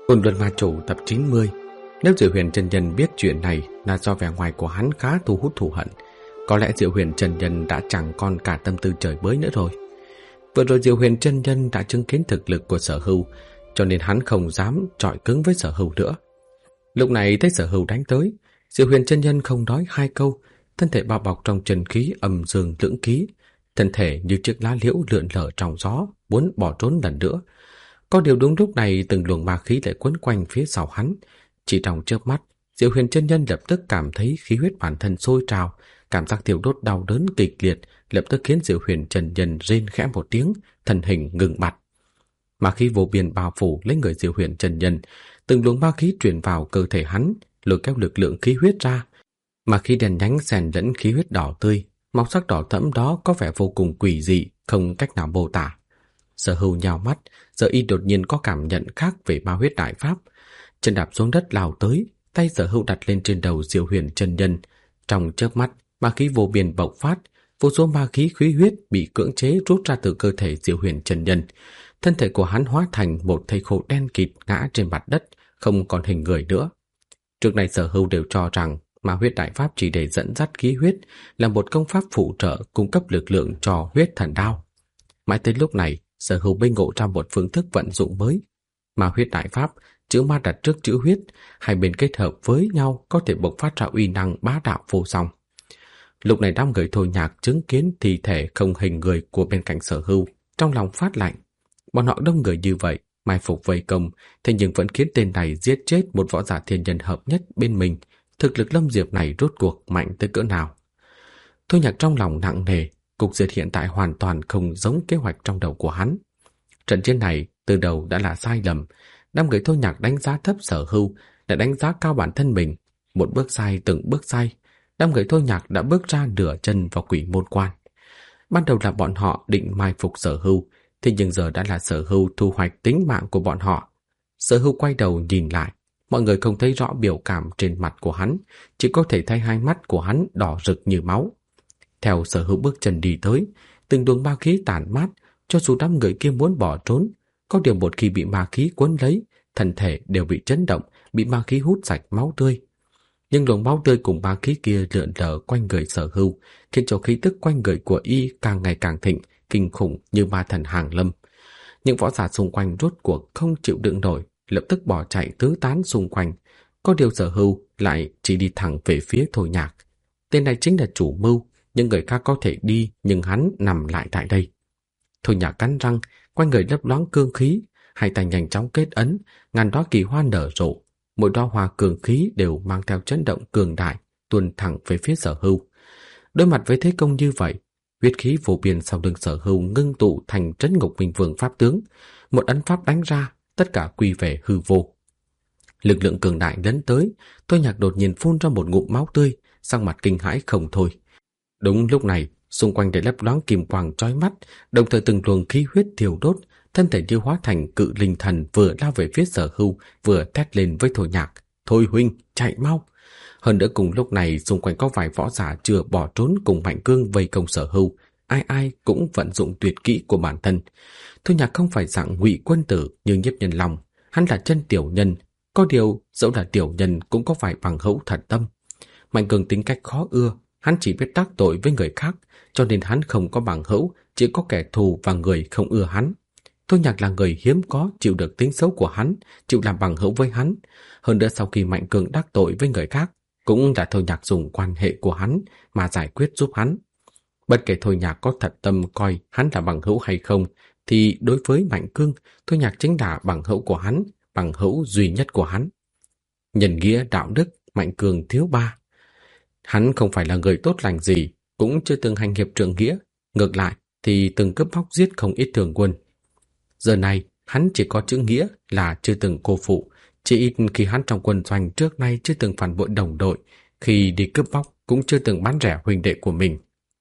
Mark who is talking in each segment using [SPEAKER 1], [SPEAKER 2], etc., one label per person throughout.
[SPEAKER 1] Côn Luân Ma Chủ tập 90. Nếu Diệu Huyền chân nhân biết chuyện này là do vẻ ngoài của hắn khá thu hút thù hận, có lẽ Diệu Huyền chân nhân đã chẳng còn cả tâm tư trời bới nữa rồi. Vừa rồi Diệu Huyền chân nhân đã chứng kiến thực lực của Sở Hưu, cho nên hắn không dám chọi cứng với Sở Hưu nữa. Lúc này thấy Sở Hưu đánh tới, Diệu Huyền chân nhân không nói hai câu, thân thể bao bọc trong chân khí âm dương lưỡng ký, thân thể như chiếc lá liễu lượn lờ trong gió, muốn bỏ trốn lần nữa. Có điều đúng lúc này từng luồng ma khí lại quấn quanh phía sau hắn. Chỉ trong chớp mắt, Diệu Huyền chân nhân lập tức cảm thấy khí huyết bản thân sôi trào, cảm giác thiêu đốt đau đớn kịch liệt lập tức khiến Diệu Huyền chân nhân rên khẽ một tiếng, thân hình ngừng bặt. Ma khí vô biên bao phủ lấy người Diệu Huyền chân nhân, từng luồng ma khí truyền vào cơ thể hắn, lôi kéo lực lượng khí huyết ra. Ma khí đen nhánh xen lẫn khí huyết đỏ tươi, màu sắc đỏ thẫm đó có vẻ vô cùng quỷ dị, không cách nào mô tả. Sở Hưu nhào mắt, giờ y đột nhiên có cảm nhận khác về ma huyết đại pháp. Chân đạp xuống đất lao tới, tay Sở Hưu đặt lên trên đầu Diệu Huyền chân nhân. Trong chớp mắt, ma khí vô biên bộc phát, vô số ma khí khí huyết bị cưỡng chế rút ra từ cơ thể Diệu Huyền chân nhân. Thân thể của hắn hóa thành một thây khô đen kịt ngã trên mặt đất, không còn hình người nữa. Trước này Sở Hưu đều cho rằng ma huyết đại pháp chỉ để dẫn dắt khí huyết, là một công pháp phụ trợ cung cấp lực lượng cho huyết thần đao. Mãi tới lúc này, Sở Hưu mới ngộ ra một phương thức vận dụng mới. Ma huyết đại pháp, chữ ma đặt trước chữ huyết, hai bên kết hợp với nhau có thể bộc phát ra uy năng bá đạo vô song. Lúc này đám người Thôi Nhạc chứng kiến thi thể không hình người của bên cạnh Sở Hưu, trong lòng phát lạnh. Bọn họ đông người như vậy, mai phục vây công, thế nhưng vẫn khiến tên này giết chết một võ giả thiên nhân hợp nhất bên mình. Thực lực Lâm Diệp này rốt cuộc mạnh tới cỡ nào? Thôi Nhạc trong lòng nặng nề, cục diện hiện tại hoàn toàn không giống kế hoạch trong đầu của hắn. Trận chiến này từ đầu đã là sai lầm. Đám người Thôi Nhạc đánh giá thấp Sở Hưu, đã đánh giá cao bản thân mình. Một bước sai từng bước sai, đám người Thôi Nhạc đã bước ra nửa chân vào Quỷ Môn Quan. Ban đầu là bọn họ định mai phục Sở Hưu, thế nhưng giờ đã là Sở Hưu thu hoạch tính mạng của bọn họ. Sở Hưu quay đầu nhìn lại, mọi người không thấy rõ biểu cảm trên mặt của hắn, chỉ có thể thấy hai mắt của hắn đỏ rực như máu. Theo Sở Hưu bước chân đi tới, từng luồng ma khí tản mát, cho dù đám người kia muốn bỏ trốn, có điều một khi bị ma khí cuốn lấy, thân thể đều bị chấn động, bị ma khí hút sạch máu tươi. Nhưng luồng máu tươi cùng ma khí kia lượn lờ quanh người Sở Hưu, khiến cho khí tức quanh người của y càng ngày càng thịnh, kinh khủng như ma thần hàng lâm. Những võ giả xung quanh rốt cuộc không chịu đựng nổi, lập tức bỏ chạy tứ tán xung quanh. Có điều Sở Hưu lại chỉ đi thẳng về phía Thôi Nhạc. Tên này chính là chủ mưu, những người khác có thể đi nhưng hắn nằm lại tại đây. Thôi Nhạc cắn răng, quanh người lấp loáng cương khí, hai tay nhanh chóng kết ấn, ngàn đóa kỳ hoa nở rộ, mỗi đóa hoa cường khí đều mang theo chấn động cường đại, tuôn thẳng về phía Sở Hưu. Đối mặt với thế công như vậy, huyết khí vô biên sau lưng Sở Hưu ngưng tụ thành Trấn Ngục Minh Vương pháp tướng, một ấn pháp đánh ra, tất cả quy về hư vô. Lực lượng cường đại đến tới, Thôi Nhạc đột nhiên phun ra một ngụm máu tươi, sắc mặt kinh hãi không thôi. Đúng lúc này, xung quanh để lấp loáng kim quang chói mắt, đồng thời từng luồng khí huyết thiêu đốt, thân thể như hóa thành cự linh thần vừa lao về phía Sở Hưu, vừa thét lên với Thôi Nhạc: "Thôi huynh, chạy mau!" Hơn nữa cùng lúc này, xung quanh có vài võ giả chưa bỏ trốn cùng Mạnh Cương vây công Sở Hưu, ai ai cũng vận dụng tuyệt kỹ của bản thân. Thôi Nhạc không phải dạng ngụy quân tử như Nhiếp Nhân Long, hắn là chân tiểu nhân, có điều dẫu là tiểu nhân cũng có phải bằng hữu thật tâm. Mạnh Cương tính cách khó ưa, hắn chỉ biết đắc tội với người khác, cho nên hắn không có bằng hữu, chỉ có kẻ thù và người không ưa hắn. Thôi Nhạc là người hiếm có chịu được tính xấu của hắn, chịu làm bằng hữu với hắn. Hơn nữa sau khi Mạnh Cương đắc tội với người khác, cũng là Thôi Nhạc dùng quan hệ của hắn mà giải quyết giúp hắn. Bất kể Thôi Nhạc có thật tâm coi hắn là bằng hữu hay không, thì đối với Mạnh Cương, Thôi Nhạc chính là bằng hữu của hắn, bằng hữu duy nhất của hắn. Nhân nghĩa đạo đức, Mạnh Cương thiếu ba. Hắn không phải là người tốt lành gì, cũng chưa từng hành hiệp trượng nghĩa, ngược lại thì từng cướp bóc giết không ít thường quân. Giờ này, hắn chỉ có chữ nghĩa là chưa từng cô phụ, chỉ ít khi hắn trong quân doanh trước nay chưa từng phản bội đồng đội, khi đi cướp bóc cũng chưa từng bán rẻ huynh đệ của mình.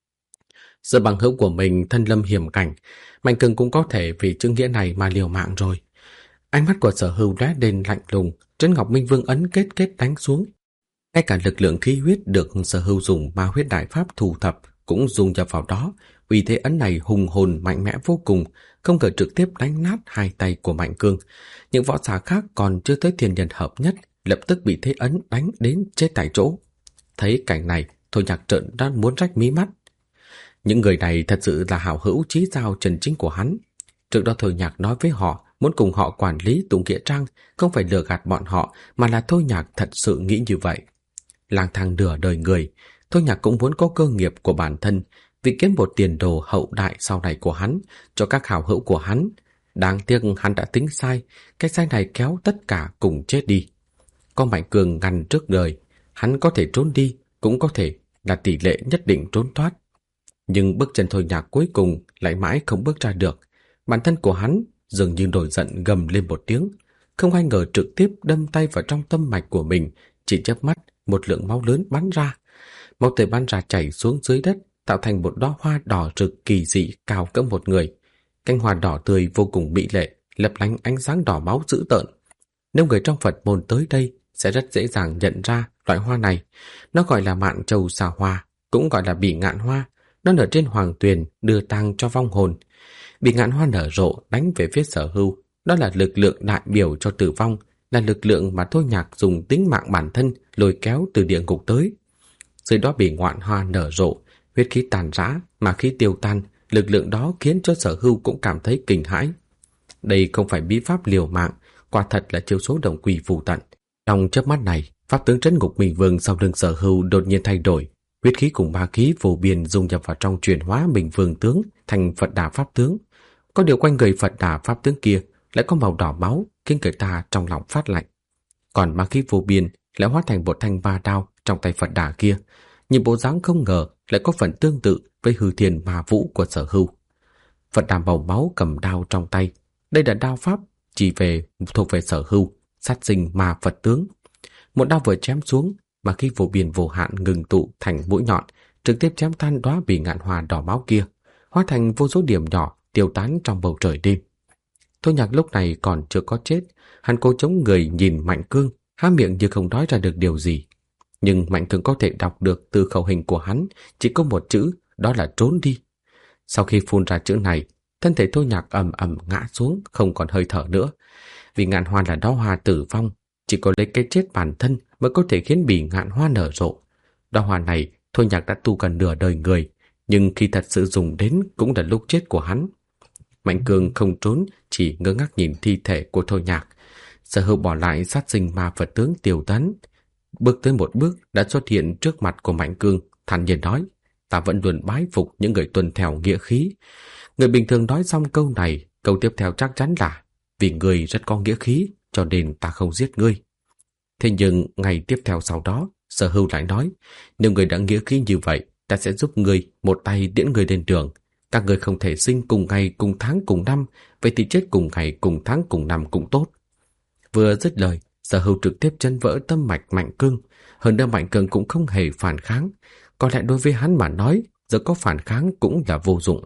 [SPEAKER 1] Giờ bằng hữu của mình thân lâm hiểm cảnh, Mạnh Cương cũng có thể vì chữ nghĩa này mà liều mạng rồi. Ánh mắt của Sở Hưu lóe lên lạnh lùng, Trấn Ngọc Minh Vương ấn kết đánh xuống. Ngay cả lực lượng khí huyết được Sở Hưu dùng ma huyết đại pháp thu thập cũng dung nhập vào đó, Uy thế ấn này hùng hồn mạnh mẽ vô cùng, không ngờ trực tiếp đánh nát hai tay của Mạnh Cương. Những võ giả khác còn chưa tới thiên nhân hợp nhất, lập tức bị thế ấn đánh đến chết tại chỗ. Thấy cảnh này, Thôi Nhạc trợn ra muốn rách mí mắt. Những người này thật sự là hảo hữu chí giao chân chính của hắn. Trước đó Thôi Nhạc nói với họ muốn cùng họ quản lý Tùng Nghĩa Trang, không phải lừa gạt bọn họ, mà là Thôi Nhạc thật sự nghĩ như vậy. Lang thang nửa đời người, Thôi Nhạc cũng muốn có cơ nghiệp của bản thân, vì kiếm một tiền đồ hậu đại sau này của hắn, cho các hảo hữu của hắn. Đáng tiếc hắn đã tính sai, cái sai này kéo tất cả cùng chết đi. Có Mạnh Cương ngăn trước đời, hắn có thể trốn đi, cũng có thể là tỷ lệ nhất định trốn thoát. Nhưng bước chân Thôi Nhạc cuối cùng lại mãi không bước ra được. Bản thân của hắn dường như nổi giận gầm lên một tiếng, không ai ngờ trực tiếp đâm tay vào trong tâm mạch của mình, chỉ chớp mắt một lượng máu lớn bắn ra. Máu tươi bắn ra chảy xuống dưới đất, tạo thành một đóa hoa đỏ rực kỳ dị cao cỡ một người. Cánh hoa đỏ tươi vô cùng mỹ lệ, lấp lánh ánh sáng đỏ máu dữ tợn. Nếu người trong Phật môn tới đây sẽ rất dễ dàng nhận ra loại hoa này. Nó gọi là mạn châu xà hoa, cũng gọi là bỉ ngạn hoa. Nó nở trên hoàng tuyền, đưa tang cho vong hồn. Bỉ ngạn hoa nở rộ đánh về phía Sở Hưu, đó là lực lượng đại biểu cho tử vong, là lực lượng mà Thôi Nhạc dùng tính mạng bản thân lôi kéo từ địa ngục tới. Dưới đó bỉ ngạn hoa nở rộ, huyết khí tàn rã, mà khí tiêu tan, lực lượng đó khiến cho Sở Hưu cũng cảm thấy kinh hãi. Đây không phải bí pháp liều mạng, quả thật là chiêu số đồng quỷ phù tận. Trong chớp mắt này, pháp tướng trấn ngục Minh Vương sau lưng Sở Hưu đột nhiên thay đổi, huyết khí cùng ma khí vô biên dung nhập vào trong chuyển hóa Minh Vương tướng thành Phật Đà pháp tướng. Có điều quanh người Phật Đà pháp tướng kia lại có màu đỏ máu, khiến người ta trong lòng phát lạnh. Còn ma khí vô biên lại hóa thành một thanh ba đao trong tay Phật Đà kia, nhìn bộ dáng không ngờ lại có phần tương tự với hư thiên ma vũ của Sở Hưu. Phật Đà màu máu cầm đao trong tay, đây là đao pháp chỉ thuộc về Sở Hưu, sát sinh ma Phật tướng. Một đao vừa chém xuống, mà khi vô biên vô hạn ngừng tụ thành mũi nhọn, trực tiếp chém tan đóa bỉ ngạn hoa đỏ máu kia, hóa thành vô số điểm nhỏ tiêu tán trong bầu trời đêm. Thôi Nhạc lúc này còn chưa có chết, hắn cố chống người nhìn Mạnh Cương, há miệng như không nói ra được điều gì. Nhưng Mạnh Cương có thể đọc được từ khẩu hình của hắn chỉ có một chữ, đó là trốn đi. Sau khi phun ra chữ này, thân thể Thôi Nhạc ầm ầm ngã xuống, không còn hơi thở nữa. Vì ngạn hoa là đóa hoa tử vong, chỉ có lấy cái chết bản thân mới có thể khiến bỉ ngạn hoa nở rộ. Đóa hoa này Thôi Nhạc đã tu gần nửa đời người, nhưng khi thật sự dùng đến cũng là lúc chết của hắn. Mạnh Cương không trốn, chỉ ngơ ngác nhìn thi thể của Thôi Nhạc. Sở Hưu bỏ lại sát sinh ma Phật tướng Tiêu Tấn, bước tới một bước đã xuất hiện trước mặt của Mạnh Cương, thản nhiên nói: "Ta vẫn luôn bái phục những người tuân theo nghĩa khí." Người bình thường nói xong câu này, câu tiếp theo chắc chắn là: "Vì ngươi rất có nghĩa khí, cho nên ta không giết ngươi." Thế nhưng ngày tiếp theo sau đó, Sở Hưu lại nói: "Nếu ngươi đã nghĩa khí như vậy, ta sẽ giúp ngươi một tay tiễn ngươi lên đường. Các ngươi không thể sinh cùng ngày, cùng tháng, cùng năm, vậy thì chết cùng ngày, cùng tháng, cùng năm cũng tốt." Vừa dứt lời, Sở Hưu trực tiếp chấn vỡ tâm mạch Mạnh Cương. Hơn nữa Mạnh Cương cũng không hề phản kháng. Có lẽ đối với hắn mà nói, giờ có phản kháng cũng là vô dụng.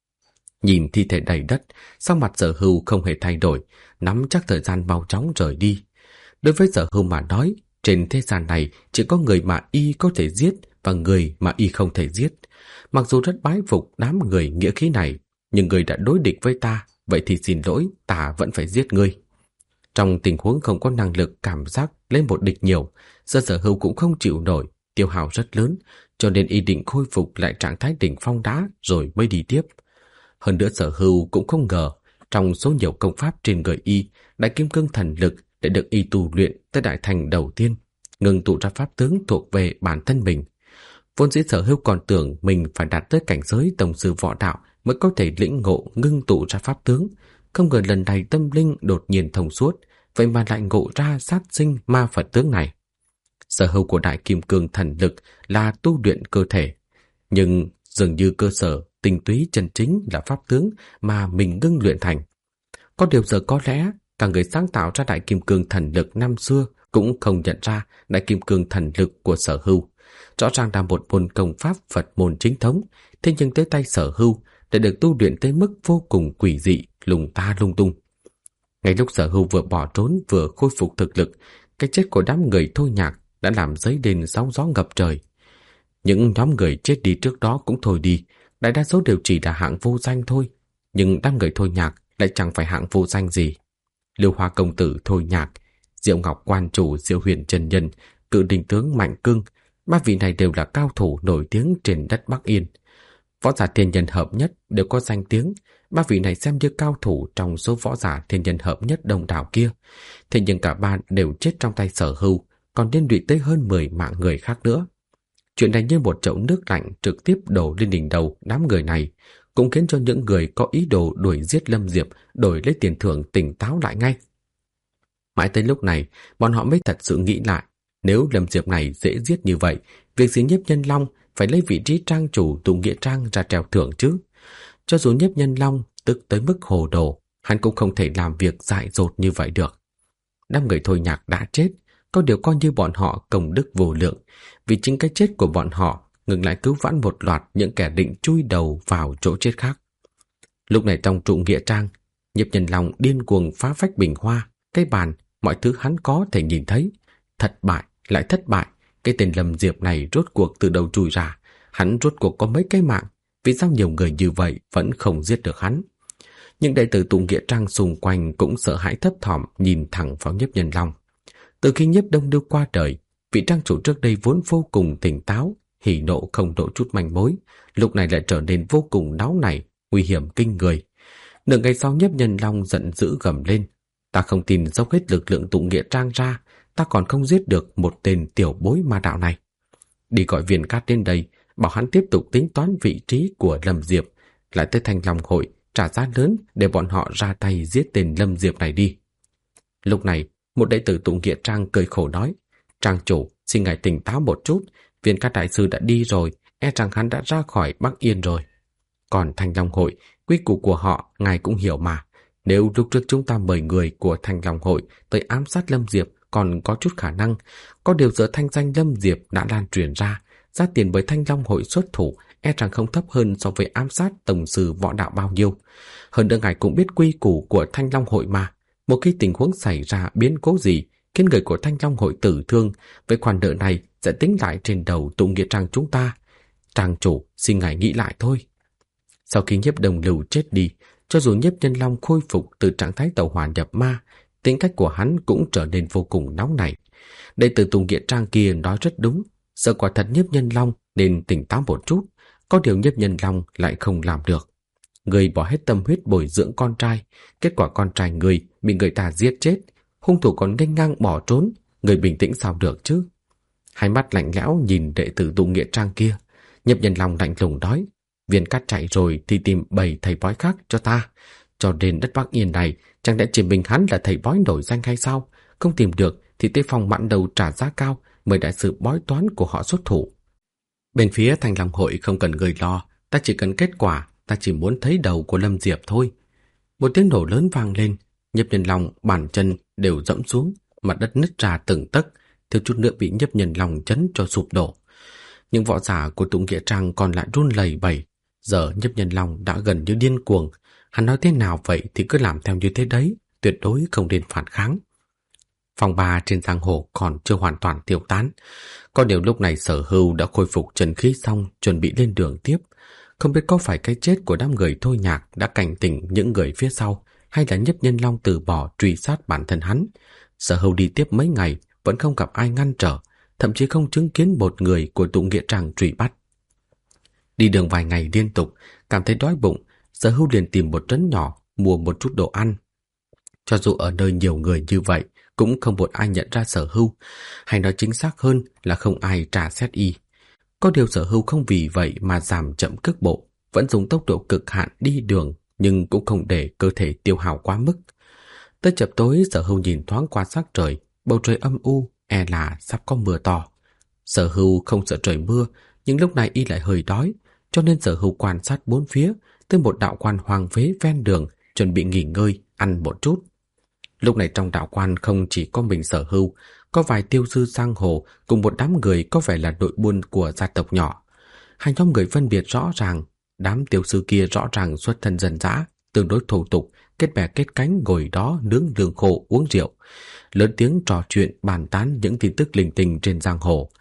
[SPEAKER 1] Nhìn thi thể đầy đất, sắc mặt Sở Hưu không hề thay đổi, nắm chắc thời gian mau chóng rời đi. Đối với Sở Hưu mà nói, trên thế gian này chỉ có người mà y có thể giết và người mà y không thể giết. Mặc dù rất bái phục đám người nghĩa khí này, nhưng người đã đối địch với ta, vậy thì xin lỗi, ta vẫn phải giết ngươi. Trong tình huống không có năng lực cảm giác lên một địch nhiều, Sở Hưu cũng không chịu nổi, tiêu hao rất lớn, cho nên y định khôi phục lại trạng thái đỉnh phong đá rồi mới đi tiếp. Hơn nữa Sở Hưu cũng không ngờ, trong số nhiều công pháp trên người y, Đại Kim Cương Thần Lực đã được y tu luyện tới đại thành đầu tiên, ngừng tụ ra pháp tướng thuộc về bản thân mình. Vốn dĩ Sở Hưu còn tưởng mình phải đạt tới cảnh giới tổng sư võ đạo mới có thể lĩnh ngộ ngưng tụ ra pháp tướng, không ngờ lần này tâm linh đột nhiên thông suốt, vậy mà lại ngộ ra sát sinh ma Phật tướng này. Sở hữu của Đại Kim Cương Thần Lực là tu luyện cơ thể, nhưng dường như cơ sở tinh túy chân chính là pháp tướng mà mình ngưng luyện thành. Có điều giờ có lẽ cả người sáng tạo ra Đại Kim Cương Thần Lực năm xưa cũng không nhận ra Đại Kim Cương Thần Lực của Sở Hưu. Rõ ràng là một môn công pháp Phật môn chính thống, thế nhưng tới tay Sở Hưu đã được tu luyện tới mức vô cùng quỷ dị, lùng ta lung tung. Ngay lúc Sở Hưu vừa bỏ trốn vừa khôi phục thực lực, cái chết của đám người Thôi Nhạc đã làm dấy lên sóng gió ngập trời. Những nhóm người chết đi trước đó cũng thôi đi, đại đa số đều chỉ là hạng vô danh thôi, nhưng đám người Thôi Nhạc lại chẳng phải hạng vô danh gì. Lưu Hoa công tử Thôi Nhạc, Diệu Ngọc quan chủ Diệu Huyền chân nhân, Cự Đình tướng Mạnh Cương, ba vị này đều là cao thủ nổi tiếng trên đất Bắc Yên. Võ giả thiên nhân hợp nhất đều có danh tiếng, ba vị này xem như cao thủ trong số võ giả thiên nhân hợp nhất đông đảo kia. Thế nhưng cả ba đều chết trong tay Sở Hưu, còn liên lụy tới hơn 10 mạng người khác nữa. Chuyện này như một chậu nước lạnh trực tiếp đổ lên đỉnh đầu đám người này, cũng khiến cho những người có ý đồ đuổi giết Lâm Diệp đổi lấy tiền thưởng tỉnh táo lại ngay. Mãi tới lúc này, bọn họ mới thật sự nghĩ lại, nếu Lâm Diệp này dễ giết như vậy, việc gì Nhiếp Nhân Long phải lấy vị trí trang chủ Tụ Nghĩa Trang ra treo thưởng chứ? Cho dù Nhiếp Nhân Long tức tới mức hồ đồ, hắn cũng không thể làm việc dại dột như vậy được. Đám người Thôi Nhạc đã chết, có điều coi như bọn họ công đức vô lượng, vì chính cái chết của bọn họ ngừng lại cứu vãn một loạt những kẻ định chui đầu vào chỗ chết khác. Lúc này trong Trụ Nghĩa Trang, Nhiếp Nhân Long điên cuồng phá vách bình hoa, cái bàn, mọi thứ hắn có thể nhìn thấy. Thất bại, lại thất bại, cái tên Lâm Diệp này rốt cuộc từ đâu chui ra, hắn rốt cuộc có mấy cái mạng, vì sao nhiều người như vậy vẫn không giết được hắn. Những đệ tử Tụ Nghĩa Trang xung quanh cũng sợ hãi thấp thỏm nhìn thẳng vào Nhiếp Nhân Long. Từ khi Nhiếp Đông Lưu qua đời, vị trang chủ trước đây vốn vô cùng tỉnh táo, hỉ nộ không độ chút manh mối, lúc này lại trở nên vô cùng náo nảy, nguy hiểm kinh người. Nửa ngày sau Nhiếp Nhân Long giận dữ gầm lên, ta không tin dốc hết lực lượng Tụ Nghĩa Trang ra, ta còn không giết được một tên tiểu bối ma đạo này. Đi gọi Viên Cát đến đây, bảo hắn tiếp tục tính toán vị trí của Lâm Diệp, lại tới Thanh Long hội trả giá lớn để bọn họ ra tay giết tên Lâm Diệp này đi. Lúc này, một đệ tử Tụ Nghĩa Trang cười khổ nói, trang chủ, xin ngài tỉnh táo một chút, Viên Cát đại sư đã đi rồi, e rằng hắn đã ra khỏi Bắc Yên rồi. Còn Thanh Long hội, quy củ của họ ngài cũng hiểu mà, nếu lúc trước chúng ta mời người của Thanh Long hội tới ám sát Lâm Diệp còn có chút khả năng, có điều giờ thanh danh Lâm Diệp đã lan truyền ra, giá tiền bởi Thanh Long hội xuất thủ e rằng không thấp hơn so với ám sát tổng sư võ đạo bao nhiêu. Hơn nữa ngài cũng biết quy củ của Thanh Long hội mà, một khi tình huống xảy ra biến cố gì khiến người của Thanh Long hội tử thương, với khoản nợ này sẽ tính lại trên đầu Tụ Nghĩa Trang chúng ta. Trang chủ, xin ngài nghĩ lại thôi. Sau khi Nhiếp Đông Lưu chết đi, cho dù Nhiếp Nhân Long khôi phục từ trạng thái tẩu hỏa nhập ma, tính cách của hắn cũng trở nên vô cùng nóng nảy. Đệ tử Tụ Nghĩa Trang kia nói rất đúng, sợ quả thật Nhiếp Nhân Long nên tỉnh táo một chút, có điều Nhiếp Nhân Long lại không làm được. Người bỏ hết tâm huyết bồi dưỡng con trai, kết quả con trai người bị người ta giết chết, hung thủ còn nghênh ngang bỏ trốn, người bình tĩnh sao được chứ? Hai mắt lạnh lẽo nhìn đệ tử Tụ Nghĩa Trang kia, Nhiếp Nhân Long lạnh lùng nói, Viên Cát chạy rồi thì tìm 7 thầy bói khác cho ta. Cho đến đất Bắc Yên này, chẳng lẽ chỉ mình hắn là thầy bói nổi danh hay sao? Không tìm được thì tới phòng mặn đầu trả giá cao mời đại sư bói toán của họ xuất thủ. Bên phía Thanh Long hội không cần người lo, ta chỉ cần kết quả, ta chỉ muốn thấy đầu của Lâm Diệp thôi. Một tiếng nổ lớn vang lên, Nhiếp Nhân Long bàn chân đều dẫm xuống, mặt đất nứt ra từng tấc, thiếu chút nữa bị Nhiếp Nhân Long chấn cho sụp đổ. Những võ giả của Tụ Nghĩa Trang còn lại run lẩy bẩy. Giờ Nhiếp Nhân Long đã gần như điên cuồng, hắn nói thế nào vậy thì cứ làm theo như thế đấy, tuyệt đối không nên phản kháng. Phòng ba trên giang hồ còn chưa hoàn toàn tiêu tán, có điều lúc này Sở Hưu đã khôi phục chân khí xong, chuẩn bị lên đường tiếp. Không biết có phải cái chết của đám người Thôi Nhạc đã cảnh tỉnh những người phía sau, hay là Nhiếp Nhân Long từ bỏ truy sát bản thân hắn. Sở Hưu đi tiếp mấy ngày vẫn không gặp ai ngăn trở, thậm chí không chứng kiến một người của Tụ Nghĩa Trang truy bắt. Đi đường vài ngày liên tục, cảm thấy đói bụng, Sở Hưu liền tìm một trấn nhỏ mua một chút đồ ăn. Cho dù ở nơi nhiều người như vậy, cũng không một ai nhận ra Sở Hưu, hay nói chính xác hơn là không ai tra xét y. Có điều Sở Hưu không vì vậy mà giảm chậm cước bộ, vẫn dùng tốc độ cực hạn đi đường, nhưng cũng không để cơ thể tiêu hao quá mức. Tới chập tối, Sở Hưu nhìn thoáng qua sắc trời, bầu trời âm u, e là sắp có mưa to. Sở Hưu không sợ trời mưa, nhưng lúc này y lại hơi đói, cho nên Sở Hưu quan sát bốn phía, tới một đạo quan hoang phế ven đường, chuẩn bị nghỉ ngơi, ăn một chút. Lúc này trong đạo quan không chỉ có mình Sở Hưu, có vài tiêu sư giang hồ cùng một đám người có vẻ là đội buôn của gia tộc nhỏ. Hai nhóm người phân biệt rõ ràng, đám tiêu sư kia rõ ràng xuất thân dân dã, tương đối thô tục, kết bè kết cánh ngồi đó nướng lương khô uống rượu, lớn tiếng trò chuyện bàn tán những tin tức linh tinh trên giang hồ.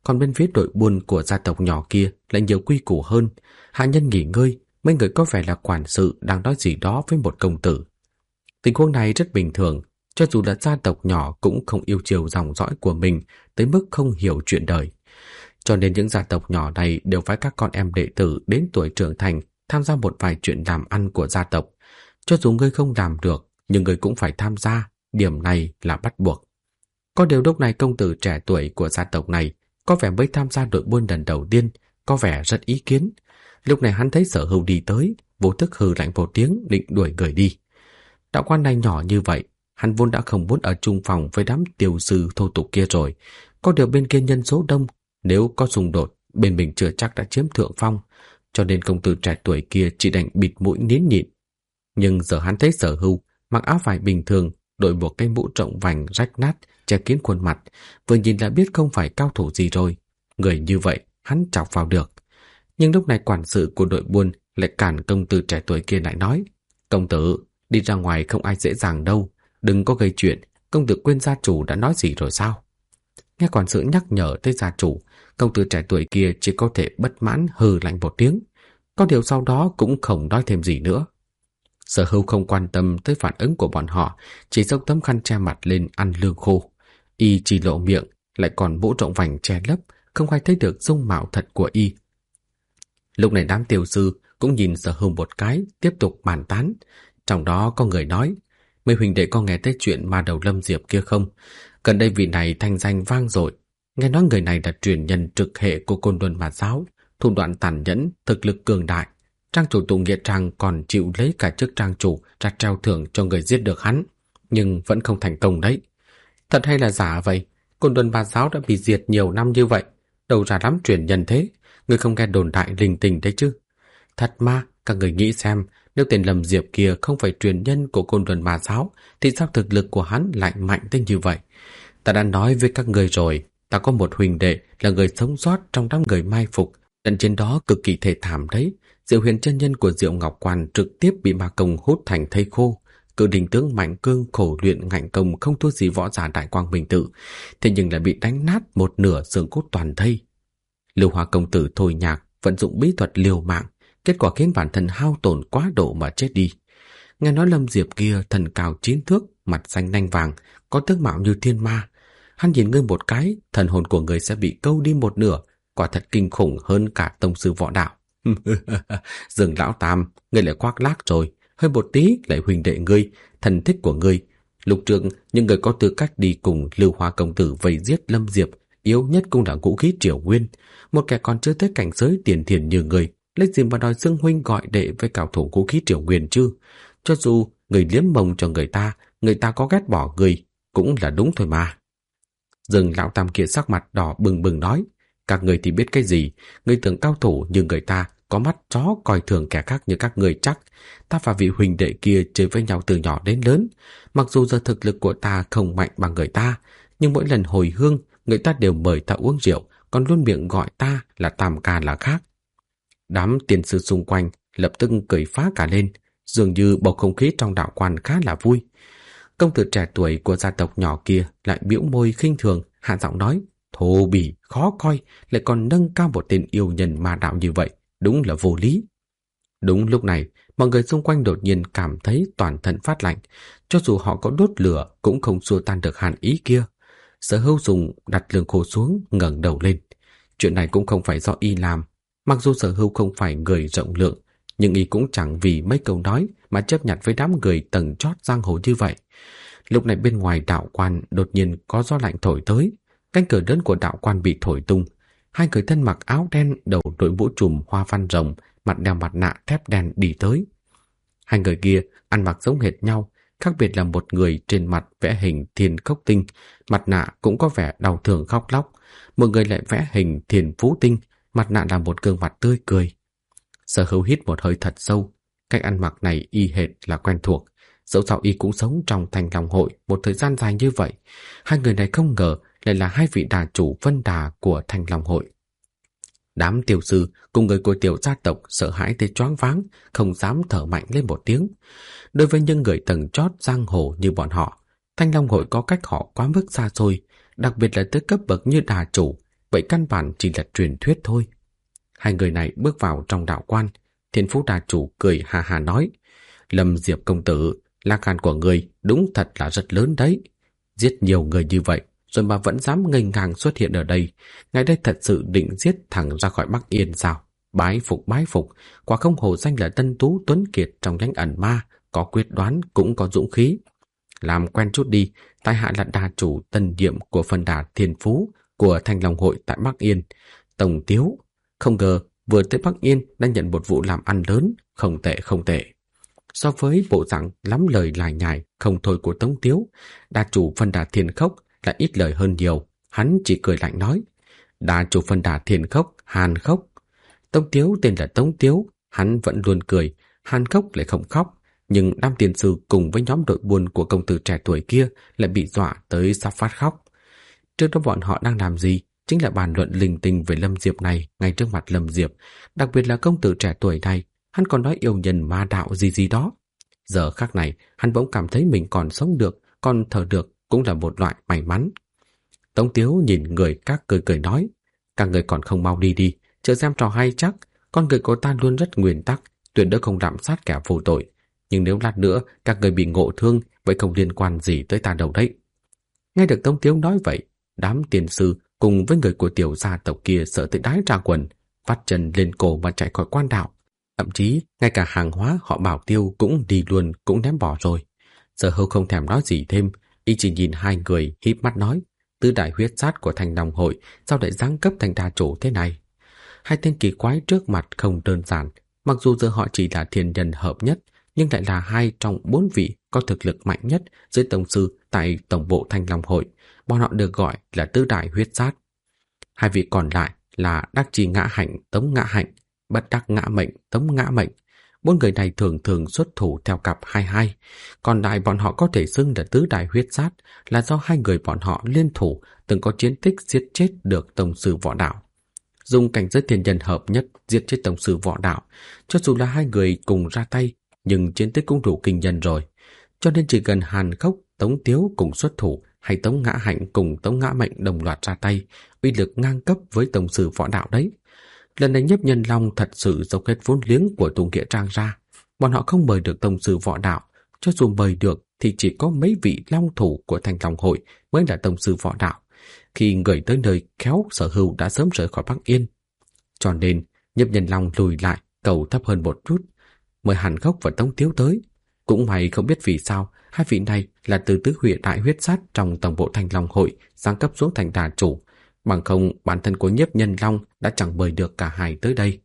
[SPEAKER 1] Còn bên phía đội buôn của gia tộc nhỏ kia lại nhiều quy củ hơn. Hạ nhân nghỉ ngơi, mấy người có vẻ là quản sự đang nói gì đó với một công tử. Tình huống này rất bình thường, cho dù là gia tộc nhỏ cũng không yêu chiều dòng dõi của mình tới mức không hiểu chuyện đời. Cho nên những gia tộc nhỏ này đều phải các con em đệ tử đến tuổi trưởng thành tham gia một vài chuyện làm ăn của gia tộc. Cho dù ngươi không làm được, nhưng ngươi cũng phải tham gia, điểm này là bắt buộc. Có điều lúc này công tử trẻ tuổi của gia tộc này có vẻ mới tham gia đội buôn lần đầu tiên, có vẻ rất ý kiến. Lúc này hắn thấy Sở Hưu đi tới, vô thức hừ lạnh một tiếng định đuổi người đi. Đạo quan này nhỏ như vậy, hắn vốn đã không muốn ở chung phòng với đám tiểu sư thô tục kia rồi. Có điều bên kia nhân số đông, nếu có xung đột, bên mình chưa chắc đã chiếm thượng phong, cho nên công tử trẻ tuổi kia chỉ đành bịt mũi nín nhịn. Nhưng giờ hắn thấy Sở Hưu mặc áo vải bình thường, đội một cái mũ rộng vành rách nát che kín khuôn mặt, vừa nhìn đã biết không phải cao thủ gì rồi. Người như vậy hắn chọc vào được. Nhưng lúc này quản sự của đội buôn lại cản công tử trẻ tuổi kia lại nói: "Công tử, đi ra ngoài không ai dễ dàng đâu, đừng có gây chuyện, công tử quên gia chủ đã nói gì rồi sao?" Nghe quản sự nhắc nhở tới gia chủ, công tử trẻ tuổi kia chỉ có thể bất mãn hừ lạnh một tiếng. Có điều sau đó cũng không nói thêm gì nữa. Sở Hưu không quan tâm tới phản ứng của bọn họ, chỉ xốc tấm khăn che mặt lên ăn lương khô. Y chỉ lộ miệng, lại còn mũ rộng vành che lấp, không ai thấy được dung mạo thật của y. Lúc này đám tiểu sư cũng nhìn Sở Hưu một cái, tiếp tục bàn tán. Trong đó có người nói: "Mấy huynh đệ có nghe tới chuyện ma đầu Lâm Diệp kia không? Gần đây vị này thanh danh vang dội. Nghe nói người này là truyền nhân trực hệ của Côn Luân Ma giáo, thủ đoạn tàn nhẫn, thực lực cường đại. Trang chủ Tùng Nghĩa Trang còn chịu lấy cả chức trang chủ ra treo thưởng cho người giết được hắn, nhưng vẫn không thành công đấy." "Thật hay là giả vậy? Côn Luân Ma giáo đã bị diệt nhiều năm như vậy, đâu ra lắm truyền nhân thế? Người không nghe đồn đại linh tinh đấy chứ?" "Thật mà, các người nghĩ xem, nếu tên Lâm Diệp kia không phải truyền nhân của Côn Luân Ma giáo thì sao thực lực của hắn lại mạnh tới như vậy? Ta đã nói với các người rồi, ta có một huynh đệ là người sống sót trong đám người mai phục, trận chiến đó cực kỳ thê thảm đấy. Diệu Huyền chân nhân của Diệu Ngọc Quan trực tiếp bị ma công hút thành thây khô. Cự đình tướng Mạnh Cương khổ luyện ngạnh công không thua gì võ giả Đại Quang Minh Tự, thế nhưng lại bị đánh nát một nửa xương cốt toàn thây. Lưu Hoa công tử thôi nhạc vận dụng bí thuật liều mạng, kết quả khiến bản thân hao tổn quá độ mà chết đi. Nghe nói Lâm Diệp kia thần cao 9 thước, mặt xanh nanh vàng, có tướng mạo như thiên ma. Hắn nhìn ngươi một cái, thần hồn của người sẽ bị câu đi một nửa, quả thật kinh khủng hơn cả tông sư võ đạo." "Dương lão tam, ngươi lại khoác lác rồi, hơi một tí lại huynh đệ ngươi, thần thích của ngươi. Lục trước những người có tư cách đi cùng Lưu Hoa công tử vây giết Lâm Diệp, yếu nhất cũng là vũ khí Triều Nguyên. Một kẻ còn chưa tới cảnh giới tiền thiền như ngươi, lấy gì mà đòi xưng huynh gọi đệ với cao thủ vũ khí Triều Nguyên chứ? Cho dù người liếm mông cho người ta có ghét bỏ người cũng là đúng thôi mà." Dương lão tam kia sắc mặt đỏ bừng bừng nói: "Các người thì biết cái gì? Người tưởng cao thủ như người ta có mắt chó coi thường kẻ khác như các người chắc. Ta và vị huynh đệ kia chơi với nhau từ nhỏ đến lớn. Mặc dù giờ thực lực của ta không mạnh bằng người ta, nhưng mỗi lần hồi hương, người ta đều mời ta uống rượu, còn luôn miệng gọi ta là Tam ca là khác." Đám tiền sư xung quanh lập tức cười phá cả lên, dường như bầu không khí trong đạo quan khá là vui. Công tử trẻ tuổi của gia tộc nhỏ kia lại bĩu môi khinh thường, hạ giọng nói: "Thô bỉ, khó coi, lại còn nâng cao một tên yêu nhân ma đạo như vậy, đúng là vô lý." Đúng lúc này, mọi người xung quanh đột nhiên cảm thấy toàn thân phát lạnh, cho dù họ có đốt lửa cũng không xua tan được hàn ý kia. Sở Hưu dùng đặt lương khô xuống, ngẩng đầu lên. Chuyện này cũng không phải do y làm. Mặc dù Sở Hưu không phải người rộng lượng, nhưng y cũng chẳng vì mấy câu nói mà chấp nhận với đám người tầng chót giang hồ như vậy. Lúc này bên ngoài đạo quan đột nhiên có gió lạnh thổi tới, cánh cửa lớn của đạo quan bị thổi tung. Hai người thân mặc áo đen, đầu đội mũ trùm hoa văn rồng, mặt đeo mặt nạ thép đen đi tới. Hai người kia ăn mặc giống hệt nhau, khác biệt là một người trên mặt vẽ hình thiên khốc tinh, mặt nạ cũng có vẻ đau thương khóc lóc. Một người lại vẽ hình thiên phú tinh, mặt nạ là một gương mặt tươi cười. Sở Hưu hít một hơi thật sâu, cách ăn mặc này y hệt là quen thuộc. Dẫu sao y cũng sống trong Thanh Long hội một thời gian dài như vậy, hai người này không ngờ lại là hai vị đà chủ Vân Đà của Thanh Long hội. Đám tiểu sư cùng người của tiểu gia tộc sợ hãi tới choáng váng, không dám thở mạnh lên một tiếng. Đối với những người tầng chót giang hồ như bọn họ, Thanh Long hội có cách họ quá mức xa xôi, đặc biệt là tới cấp bậc như đà chủ, vậy căn bản chỉ là truyền thuyết thôi. Hai người này bước vào trong đạo quan, Thiên Phú Đà chủ cười hà hà nói: Lâm Diệp công tử, lá gan của người đúng thật là rất lớn đấy. Giết nhiều người như vậy rồi mà vẫn dám nghênh ngang xuất hiện ở đây. Ngài đây thật sự định giết thẳng ra khỏi Bắc Yên sao? Bái phục, quả không hổ danh là tân tú tuấn kiệt trong nhánh ẩn ma, có quyết đoán cũng có dũng khí. Làm quen chút đi, tại hạ là đà chủ tân nhiệm của phân đà Thiên Phú của Thanh Long hội tại Bắc Yên, Tổng Tiếu. Không ngờ vừa tới Bắc Yên đã nhận một vụ làm ăn lớn, không tệ. So với bộ dạng lắm lời lải nhải không thôi của Tống Tiếu, đà chủ phân đà Thiên Khốc lại ít lời hơn nhiều. Hắn chỉ cười lạnh nói: Đà chủ phân đà Thiên Khốc, Hàn Khốc. Tống Tiếu tên là Tống Tiếu, hắn vẫn luôn cười, Hàn Khốc lại không khóc. Nhưng đám tiền sư cùng với nhóm đội buôn của công tử trẻ tuổi kia lại bị dọa tới sắp phát khóc. Trước đó bọn họ đang làm gì? Chính là bàn luận linh tinh về Lâm Diệp này ngay trước mặt Lâm Diệp. Đặc biệt là công tử trẻ tuổi này, hắn còn nói yêu nhân ma đạo gì đó. Giờ khắc này, hắn bỗng cảm thấy mình còn sống được, còn thở được cũng là một loại may mắn. Tống Tiếu nhìn người các cười nói: Các người còn không mau đi, chờ xem trò hay chắc. Con người của ta luôn rất nguyên tắc, tuyệt đối không lạm sát kẻ vô tội. Nhưng nếu lát nữa các người bị ngộ thương, vậy không liên quan gì tới ta đâu đấy. Nghe được Tống Tiếu nói vậy, đám tiền sư cùng với người của tiểu gia tộc kia sợ tới đái ra quần, vắt chân lên cổ mà chạy khỏi quan đạo. Thậm chí ngay cả hàng hóa họ bảo tiêu cũng đi luôn, cũng ném bỏ rồi. Sở Hưu không thèm nói gì thêm, y chỉ nhìn hai người híp mắt nói: Tứ đại huyết sát của Thanh Long hội sao lại giáng cấp thành đà chủ thế này? Hai tên kỳ quái trước mặt không đơn giản, mặc dù giờ họ chỉ là thiên nhân hợp nhất, nhưng lại là hai trong 4 vị có thực lực mạnh nhất dưới tổng sư tại tổng bộ Thanh Long hội. Bọn họ được gọi là tứ đại huyết sát. Hai vị còn lại là Đắc Chi Ngã Hạnh, Tống Ngã Hạnh, Bất Đắc Ngã Mệnh, Tống Ngã Mệnh. 4 người này thường xuất thủ theo cặp 22, còn lại bọn họ có thể xưng là tứ đại huyết sát là do hai người bọn họ liên thủ từng có chiến tích giết chết được tổng sư võ đạo. Dùng cảnh giới thiên nhân hợp nhất giết chết tổng sư võ đạo, cho dù là hai người cùng ra tay, nhưng chiến tích cũng đủ kinh nhân rồi. Cho nên chỉ cần Hàn Khốc, Tống Tiếu cùng xuất thủ, hay Tống Ngã Hạnh cùng Tống Ngã Mệnh đồng loạt ra tay, uy lực ngang cấp với tổng sư võ đạo đấy. Lần này Nhiếp Nhân Long thật sự dốc hết vốn liếng của Tùng Nghĩa Trang ra. Bọn họ không mời được tổng sư võ đạo, cho dù mời được thì chỉ có mấy vị long thủ của Thanh Long hội mới là tổng sư võ đạo. Khi người tới nơi, khéo Sở Hưu đã sớm rời khỏi Bắc Yên. Cho nên Nhiếp Nhân Long lùi lại, cầu thấp hơn một chút, mời Hàn Khốc và Tống Tiếu tới. Cũng may không biết vì sao hai vị này là từ tứ huyện đại huyết sát trong tổng bộ Thanh Long hội giáng cấp xuống thành đà chủ, bằng không bản thân của Nhiếp Nhân Long đã chẳng mời được cả hai tới đây.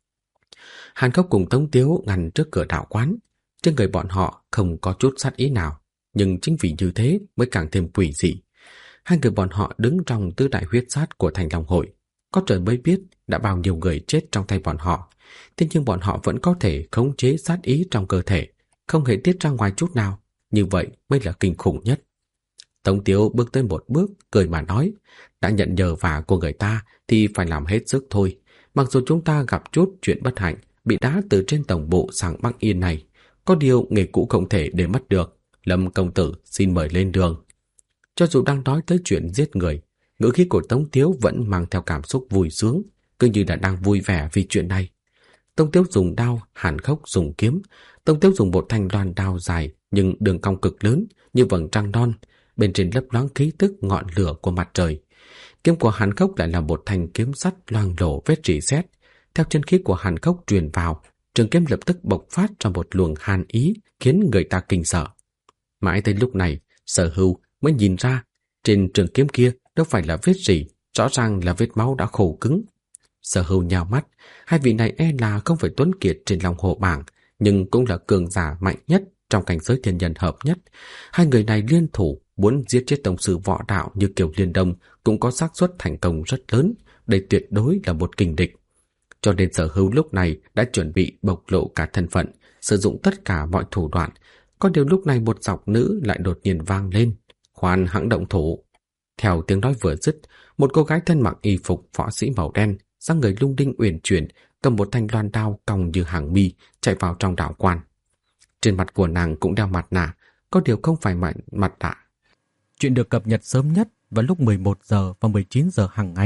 [SPEAKER 1] Hàn Khốc cùng Tống Tiếu ngăn trước cửa đạo quán, trên người bọn họ không có chút sát ý nào, nhưng chính vì như thế mới càng thêm quỷ dị. Hai người bọn họ đứng trong tứ đại huyết sát của Thanh Long hội, có trời mới biết đã bao nhiêu người chết trong tay bọn họ. Thế nhưng bọn họ vẫn có thể khống chế sát ý trong cơ thể, không hề tiết ra ngoài chút nào. Như vậy mới là kinh khủng nhất. Tống Tiếu bước tới một bước, cười mà nói: Đã nhận nhờ vả của người ta thì phải làm hết sức thôi. Mặc dù chúng ta gặp chút chuyện bất hạnh, bị đá từ trên tổng bộ sang Bắc Yên này, có điều nghề cũ không thể để mất được. Lâm công tử xin mời lên đường. Cho dù đang nói tới chuyện giết người, ngữ khí của Tống Tiếu vẫn mang theo cảm xúc vui sướng, cứ như là đang vui vẻ vì chuyện này. Tống Tiếu dùng đao, Hàn Khốc dùng kiếm. Tống Tiếu dùng một thanh loan đao dài nhưng đường cong cực lớn như vầng trăng non, bên trên lấp loáng khí tức ngọn lửa của mặt trời. Kiếm của Hàn Khốc lại là một thanh kiếm sắt loang lổ vết rỉ sét. Theo chân khí của Hàn Khốc truyền vào, trường kiếm lập tức bộc phát ra một luồng hàn ý khiến người ta kinh sợ. Mãi tới lúc này, Sở Hưu mới nhìn ra trên trường kiếm kia đâu phải là vết rỉ, rõ ràng là vết máu đã khô cứng. Sở Hưu nhào mắt, hai vị này là không phải tuấn kiệt trên lòng hồ bảng, nhưng cũng là cường giả mạnh nhất trong cảnh giới thiên nhân hợp nhất. Hai người này liên thủ muốn giết chết tổng sư võ đạo như Kiều Liên Đông cũng có xác suất thành công rất lớn, đây tuyệt đối là một kình địch. Cho nên Sở Hưu lúc này đã chuẩn bị bộc lộ cả thân phận, sử dụng tất cả mọi thủ đoạn. Có điều lúc này một giọng nữ lại đột nhiên vang lên: Khoan hãng động thủ. Theo tiếng nói vừa dứt, một cô gái thân mặc y phục võ sĩ màu đen, dáng người lung linh uyển chuyển, cầm một thanh loan đao cong như hàng mi, chạy vào trong đạo quan. Trên mặt của nàng cũng đeo mặt nạ, có điều không phải mặt nạ. Chuyện được cập nhật sớm nhất vào lúc 11 giờ và 19 giờ hàng ngày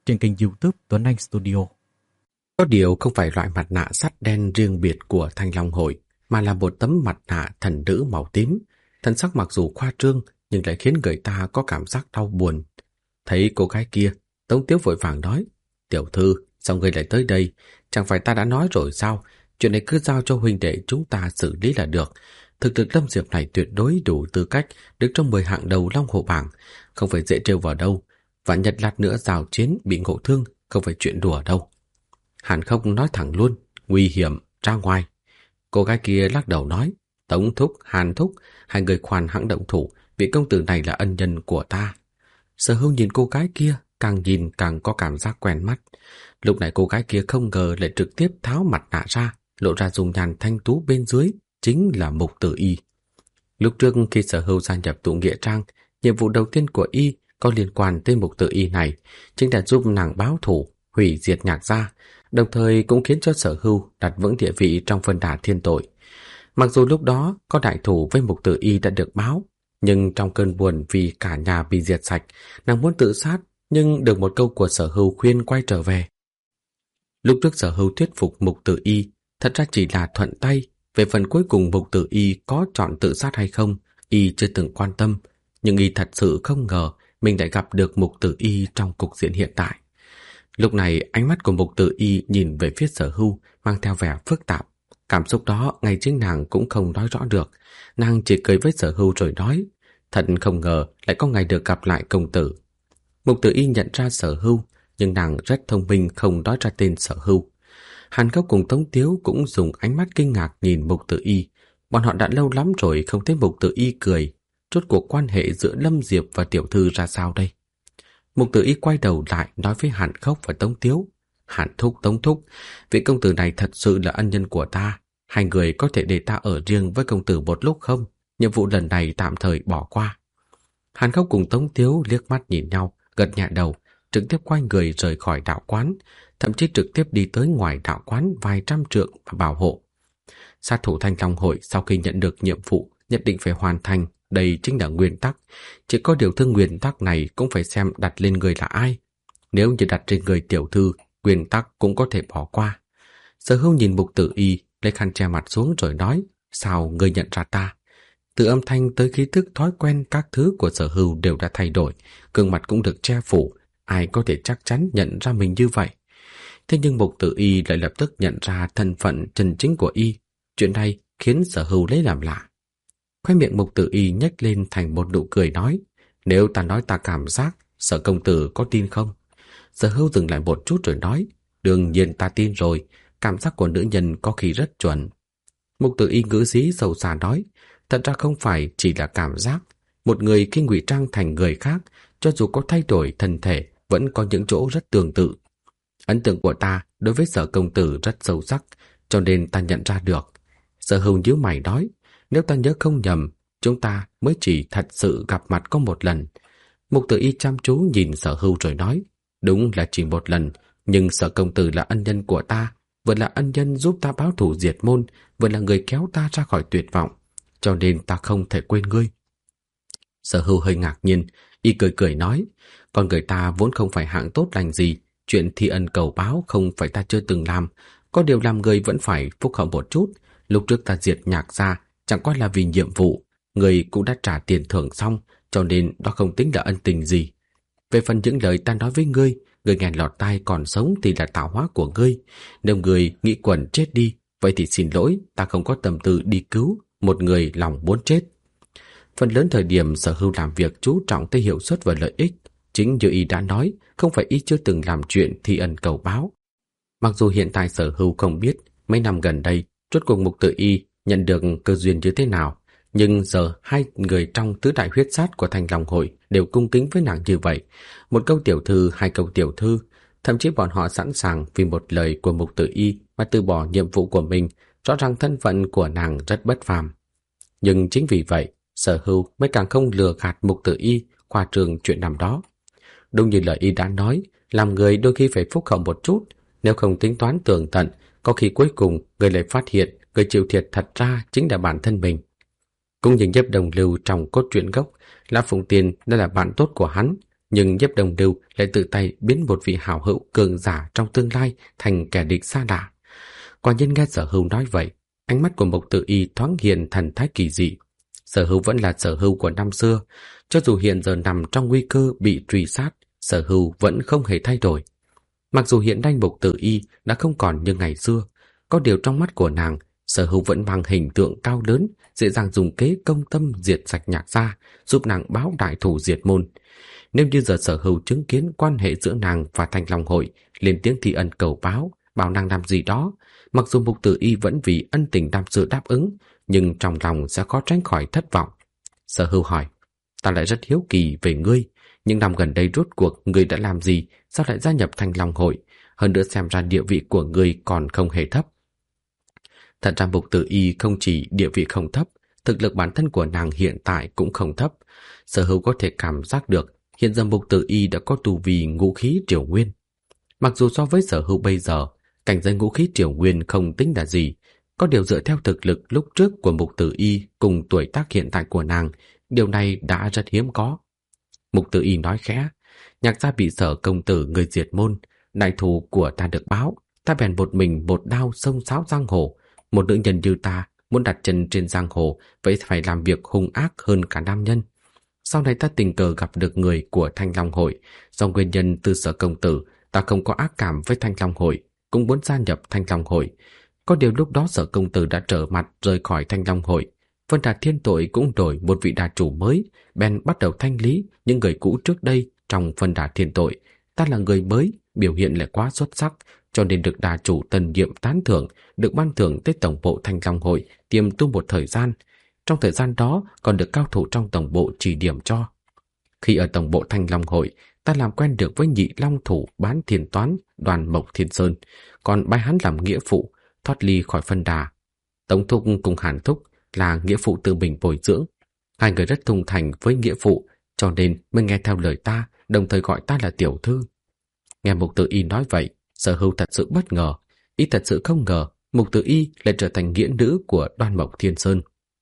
[SPEAKER 2] trên kênh YouTube Tuấn Anh Studio.
[SPEAKER 1] Có điều không phải loại mặt nạ sắt đen riêng biệt của Thanh Long Hội, mà là một tấm mặt nạ thần nữ màu tím. Thân sắc mặc dù khoa trương nhưng lại khiến người ta có cảm giác đau buồn. Thấy cô gái kia, Tống Tiếu vội vàng nói: "Tiểu thư, sao ngươi lại tới đây? Chẳng phải ta đã nói rồi sao? Chuyện này cứ giao cho huynh đệ chúng ta xử lý là được. Thực lực Lâm Diệp này tuyệt đối đủ tư cách đứng trong 10 hạng đầu Long Hổ bảng, không phải dễ trêu vào đâu. Và nhật lát nữa giao chiến bị ngộ thương, không phải chuyện đùa đâu." Hàn Khốc nói thẳng luôn: "Nguy hiểm, ra ngoài." Cô gái kia lắc đầu nói: "Tống thúc, Hàn thúc, hai người khoan hãng động thủ, vị công tử này là ân nhân của ta." Sở Hưu nhìn cô gái kia, càng nhìn càng có cảm giác quen mắt. Lúc này cô gái kia không ngờ lại trực tiếp tháo mặt nạ ra, lộ ra dung nhan thanh tú bên dưới, chính là Mục Tử Y. Lúc trước khi Sở Hưu gia nhập tụ nghĩa trang, nhiệm vụ đầu tiên của y có liên quan tới Mục Tử Y này, chính là giúp nàng báo thù, hủy diệt Nhạc gia, đồng thời cũng khiến cho Sở Hưu đặt vững địa vị trong phân đà thiên tội. Mặc dù lúc đó có đại thủ với Mục Tử Y đã được báo, nhưng trong cơn buồn vì cả nhà bị diệt sạch, nàng muốn tự sát, nhưng được một câu của Sở Hưu khuyên quay trở về. Lúc trước Sở Hưu thuyết phục Mục Tử Y thật ra chỉ là thuận tay, về phần cuối cùng Mục Tử Y có chọn tự sát hay không, y chưa từng quan tâm, nhưng y thật sự không ngờ mình lại gặp được Mục Tử Y trong cục diện hiện tại. Lúc này ánh mắt của Mục Tử Y nhìn về phía Sở Hưu mang theo vẻ phức tạp. Cảm xúc đó ngay chính nàng cũng không nói rõ được. Nàng chỉ cười với Sở Hưu rồi nói: "Thật không ngờ lại có ngày được gặp lại công tử." Mục Tử Y nhận ra Sở Hưu, nhưng nàng rất thông minh không nói ra tên Sở Hưu. Hàn Khốc cùng Tống Tiếu cũng dùng ánh mắt kinh ngạc nhìn Mục Tử Y. Bọn họ đã lâu lắm rồi không thấy Mục Tử Y cười. Rốt cuộc quan hệ giữa Lâm Diệp và tiểu thư ra sao đây? Mục Tử Y quay đầu lại nói với Hàn Khốc và Tống Tiếu: "Hàn thúc, Tống thúc, vị công tử này thật sự là ân nhân của ta. Hai người có thể để ta ở riêng với công tử một lúc không? Nhiệm vụ lần này tạm thời bỏ qua." Hàn Khốc cùng Tống Tiếu liếc mắt nhìn nhau, gật nhẹ đầu, trực tiếp quay người rời khỏi đạo quán, thậm chí trực tiếp đi tới ngoài đạo quán vài trăm trượng và bảo hộ. Sát thủ Thanh Long Hội sau khi nhận được nhiệm vụ nhất định phải hoàn thành, đây chính là nguyên tắc. Chỉ có điều thương nguyên tắc này cũng phải xem đặt lên người là ai. Nếu như đặt trên người tiểu thư, nguyên tắc cũng có thể bỏ qua. Sở Hưu nhìn Mục Tử Y, lấy khăn che mặt xuống rồi nói: "Sao ngươi nhận ra ta?" Từ âm thanh tới khí thức, thói quen các thứ của Sở Hưu đều đã thay đổi, gương mặt cũng được che phủ, ai có thể chắc chắn nhận ra mình như vậy. Thế nhưng Mục Tử Y lại lập tức nhận ra thân phận chân chính của y. Chuyện này khiến Sở Hưu lấy làm lạ. Khóe miệng Mục Tử Y nhếch lên thành một nụ cười nói: "Nếu ta nói ta cảm giác, Sở công tử có tin không?" Sở Hưu dừng lại một chút rồi nói: "Đương nhiên ta tin rồi, cảm giác của nữ nhân có khi rất chuẩn." Mục Tử Y ngữ khí sâu xa nói: "Thật ra không phải chỉ là cảm giác. Một người khi ngụy trang thành người khác, cho dù có thay đổi thân thể, vẫn có những chỗ rất tương tự. Ấn tượng của ta đối với Sở công tử rất sâu sắc, cho nên ta nhận ra được." Sở Hưu nhíu mày nói: "Nếu ta nhớ không nhầm, chúng ta mới chỉ thật sự gặp mặt có một lần." Mục Tử Y chăm chú nhìn Sở Hưu rồi nói: "Đúng là chỉ một lần, nhưng Sở công tử là ân nhân của ta, vừa là ân nhân giúp ta báo thù diệt môn, vừa là người kéo ta ra khỏi tuyệt vọng, cho nên ta không thể quên ngươi." Sở Hưu hơi ngạc nhiên, y cười cười nói: "Con người ta vốn không phải hạng tốt lành gì, chuyện thi ân cầu báo không phải ta chưa từng làm, có điều làm người vẫn phải phúc hậu một chút. Lúc trước ta diệt Nhạc gia chẳng qua là vì nhiệm vụ, người cũng đã trả tiền thưởng xong, cho nên đó không tính là ân tình gì. Về phần những lời ta nói với ngươi, người nghe lọt tai còn sống thì là tạo hóa của ngươi. Nếu ngươi nghĩ quẩn chết đi, vậy thì xin lỗi, ta không có tâm tư đi cứu một người lòng muốn chết." Phần lớn thời điểm Sở Hưu làm việc chú trọng tới hiệu suất và lợi ích. Chính như y đã nói, không phải y chưa từng làm chuyện thi ân cầu báo. Mặc dù hiện tại Sở Hưu không biết mấy năm gần đây rốt cuộc Mục Tử Y nhận được cơ duyên như thế nào, nhưng giờ hai người trong tứ đại huyết sát của Thanh Long Hội đều cung kính với nàng như vậy. Một câu tiểu thư, hai câu tiểu thư, thậm chí bọn họ sẵn sàng vì một lời của Mục Tử Y mà từ bỏ nhiệm vụ của mình, rõ ràng thân phận của nàng rất bất phàm. Nhưng chính vì vậy, Sở Hưu mới càng không lừa gạt Mục Tử Y khoa trương chuyện năm đó. Đúng như lời y đã nói, làm người đôi khi phải phúc hậu một chút, nếu không tính toán tường tận, có khi cuối cùng người lại phát hiện người chịu thiệt thật ra chính là bản thân mình. Cũng như Nhiếp Đồng Lưu trong cốt truyện gốc, La Phụng Tiên đã là bạn tốt của hắn, Nhưng Nhiếp Đồng Lưu lại tự tay biến một vị hảo hữu cường giả trong tương lai thành kẻ địch xa lạ. Quả nhiên nghe Sở Hưu nói vậy, ánh mắt của Mục Tử Y thoáng hiện thần thái kỳ dị. Sở Hưu vẫn là Sở Hưu của năm xưa, cho dù hiện giờ nằm trong nguy cơ bị truy sát, Sở Hưu vẫn không hề thay đổi. Mặc dù hiện nay Mục Tử Y đã không còn như ngày xưa, có điều trong mắt của nàng, Sở Hưu vẫn mang hình tượng cao lớn, dễ dàng dùng kế công tâm diệt sạch Nhạc gia, giúp nàng báo đại thù diệt môn. Nếu như giờ Sở Hưu chứng kiến quan hệ giữa nàng và Thanh Long hội, lên tiếng thi ân cầu báo, bảo nàng làm gì đó, mặc dù Mục Tử Y vẫn vì ân tình đam sự đáp ứng, nhưng trong lòng sẽ khó tránh khỏi thất vọng. Sở Hưu hỏi, ta lại rất hiếu kỳ về ngươi, những năm gần đây rốt cuộc ngươi đã làm gì, sao lại gia nhập Thanh Long hội, hơn nữa xem ra địa vị của ngươi còn không hề thấp. Thật ra Mục Tử Y không chỉ địa vị không thấp, thực lực bản thân của nàng hiện tại cũng không thấp. Sở Hưu có thể cảm giác được hiện giờ Mục Tử Y đã có tu vi ngũ khí triều nguyên. Mặc dù so với Sở Hưu bây giờ, cảnh giới ngũ khí triều nguyên không tính là gì, có điều dựa theo thực lực lúc trước của Mục Tử Y cùng tuổi tác hiện tại của nàng, điều này đã rất hiếm có. Mục Tử Y nói khẽ, Nhạc gia bị Sở công tử người diệt môn, đại thù của ta được báo, ta bèn một mình một đao xông xáo giang hồ. Một nữ nhân như ta muốn đặt chân trên giang hồ, vậy phải làm việc hung ác hơn cả nam nhân. Sau này ta tình cờ gặp được người của Thanh Long hội, do nguyên nhân từ Sở công tử, ta không có ác cảm với Thanh Long hội, cũng muốn gia nhập Thanh Long hội. Có điều lúc đó Sở công tử đã trở mặt rời khỏi Thanh Long hội. Vân Đà Thiên Tội cũng đổi một vị đà chủ mới, bèn bắt đầu thanh lý những người cũ trước đây trong Vân Đà Thiên Tội. Ta là người mới, biểu hiện lại quá xuất sắc, cho nên được đà chủ Tân Nhiệm tán thưởng, được ban thưởng tới tổng bộ Thanh Long hội tiềm tu một thời gian. Trong thời gian đó còn được cao thủ trong tổng bộ chỉ điểm cho. Khi ở tổng bộ Thanh Long hội, ta làm quen được với nhị long thủ Bán Thiên Toán Đoàn Mộc Thiên Sơn, còn bái hắn làm nghĩa phụ, thoát ly khỏi Vân Đà. Tống Thúc cùng Hàn Thúc là nghĩa phụ tự mình bồi dưỡng. Hai người rất trung thành với nghĩa phụ, cho nên mới nghe theo lời ta, đồng thời gọi ta là tiểu thư. Nghe Mục Tử Y nói vậy, Sở Hưu thật sự bất ngờ, y thật sự không ngờ Mục Tử Y lại trở thành nghĩa nữ của Đoan Mộc Thiên Sơn.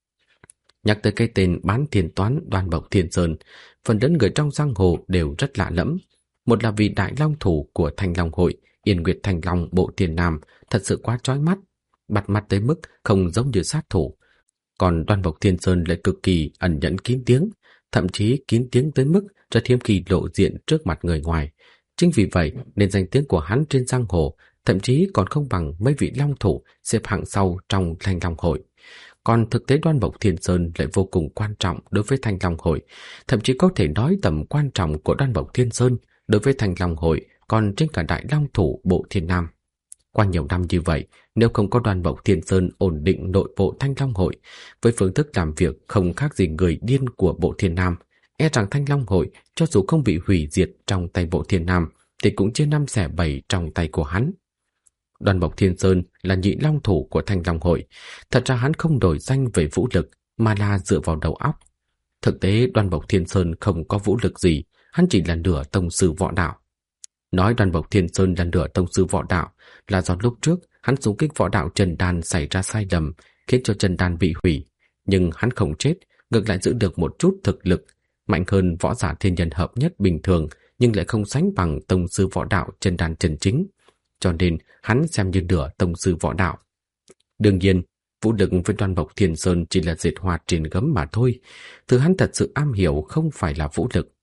[SPEAKER 1] Nhắc tới cái tên Bán Thiên Toán Đoan Mộc Thiên Sơn, phần lớn người trong giang hồ đều rất lạ lẫm. Một là vì đại long thủ của Thanh Long hội, Yên Nguyệt Thanh Long bộ Thiên Nam, thật sự quá chói mắt, bắt mắt tới mức không giống như sát thủ. Còn Đoan Mộc Thiên Sơn lại cực kỳ ẩn nhẫn kín tiếng, thậm chí kín tiếng tới mức rất hiếm khi lộ diện trước mặt người ngoài. Chính vì vậy nên danh tiếng của hắn trên giang hồ thậm chí còn không bằng mấy vị long thủ xếp hạng sau trong Thanh Long hội. Còn thực tế Đoan Mộc Thiên Sơn lại vô cùng quan trọng đối với Thanh Long hội, thậm chí có thể nói tầm quan trọng của Đoan Mộc Thiên Sơn đối với Thanh Long hội còn trên cả đại long thủ bộ Thiên Nam. Qua nhiều năm như vậy, nếu không có Đoan Mộc Thiên Sơn ổn định nội bộ Thanh Long hội, với phương thức làm việc không khác gì người điên của bộ Thiên Nam, e rằng Thanh Long hội cho dù không bị hủy diệt trong tay bộ Thiên Nam thì cũng chia 5 xẻ 7 trong tay của hắn. Đoan Mộc Thiên Sơn là nhị long thủ của Thanh Long hội, thật ra hắn không đổi danh về vũ lực mà là dựa vào đầu óc. Thực tế Đoan Mộc Thiên Sơn không có vũ lực gì, hắn chỉ là nửa tông sư võ đạo. Nói Đoan Mộc Thiên Sơn là nửa tông sư võ đạo là do lúc trước hắn xung kích võ đạo Trần Đan xảy ra sai lầm, khiến cho Trần Đan bị hủy, nhưng hắn không chết, ngược lại giữ được một chút thực lực, mạnh hơn võ giả thiên nhân hợp nhất bình thường, nhưng lại không sánh bằng tông sư võ đạo Trần Đan chân chính, cho nên hắn xem như nửa tông sư võ đạo. Đương nhiên, vũ lực với Đoan Mộc Thiên Sơn chỉ là dệt hoa trên gấm mà thôi, thứ hắn thật sự am hiểu không phải là vũ lực.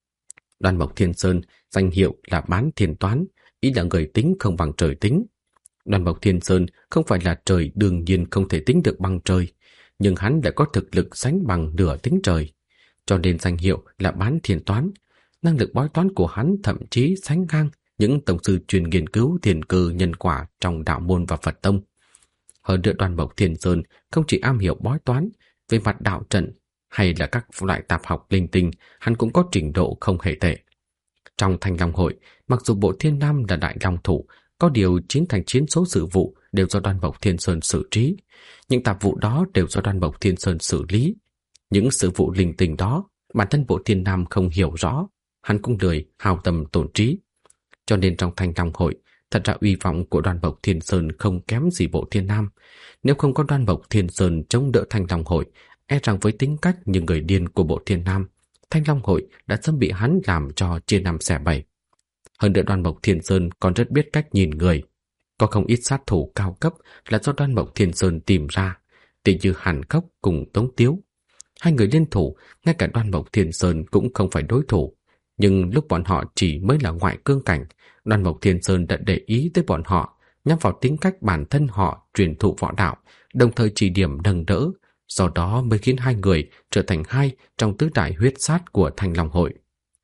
[SPEAKER 1] Đoan Mộc Thiên Sơn danh hiệu là Bán Thiên Toán, ý là người tính không bằng trời tính. Đoan Mộc Thiên Sơn không phải là trời, đương nhiên không thể tính được bằng trời, nhưng hắn lại có thực lực sánh bằng nửa tính trời, cho nên danh hiệu là Bán Thiên Toán. Năng lực bói toán của hắn thậm chí sánh ngang những tổng sư chuyên nghiên cứu thiên cơ nhân quả trong đạo môn và Phật tông. Hơn nữa Đoan Mộc Thiên Sơn không chỉ am hiểu bói toán, về mặt đạo trận hay là các loại tạp học linh tinh, hắn cũng có trình độ không hề tệ. Trong Thanh Long hội, mặc dù bộ Thiên Nam là đại long thủ, có điều 9 số sự vụ đều do Đoan Mộc Thiên Sơn xử trí. Những tạp vụ đó đều do Đoan Mộc Thiên Sơn xử lý. Những sự vụ linh tinh đó, bản thân bộ Thiên Nam không hiểu rõ, hắn cũng lười hao tâm tổn trí. Cho nên trong Thanh Long hội, thật ra uy vọng của Đoan Mộc Thiên Sơn không kém gì bộ Thiên Nam. Nếu không có Đoan Mộc Thiên Sơn chống đỡ Thanh Long hội, e rằng với tính cách như người điên của bộ Thiên Nam, Thanh Long hội đã sớm bị hắn làm cho chia năm xẻ bảy. Hơn nữa Đoan Mộc Thiên Sơn còn rất biết cách nhìn người. Có không ít sát thủ cao cấp là do Đoan Mộc Thiên Sơn tìm ra, tỷ như Hàn Cốc cùng Tống Tiếu. Hai người liên thủ, ngay cả Đoan Mộc Thiên Sơn cũng không phải đối thủ. Nhưng lúc bọn họ chỉ mới là ngoại cương cảnh, Đoan Mộc Thiên Sơn đã để ý tới bọn họ, nhắm vào tính cách bản thân họ truyền thụ võ đạo, đồng thời chỉ điểm nâng đỡ, do đó mới khiến hai người trở thành hai trong tứ đại huyết sát của Thanh Long hội.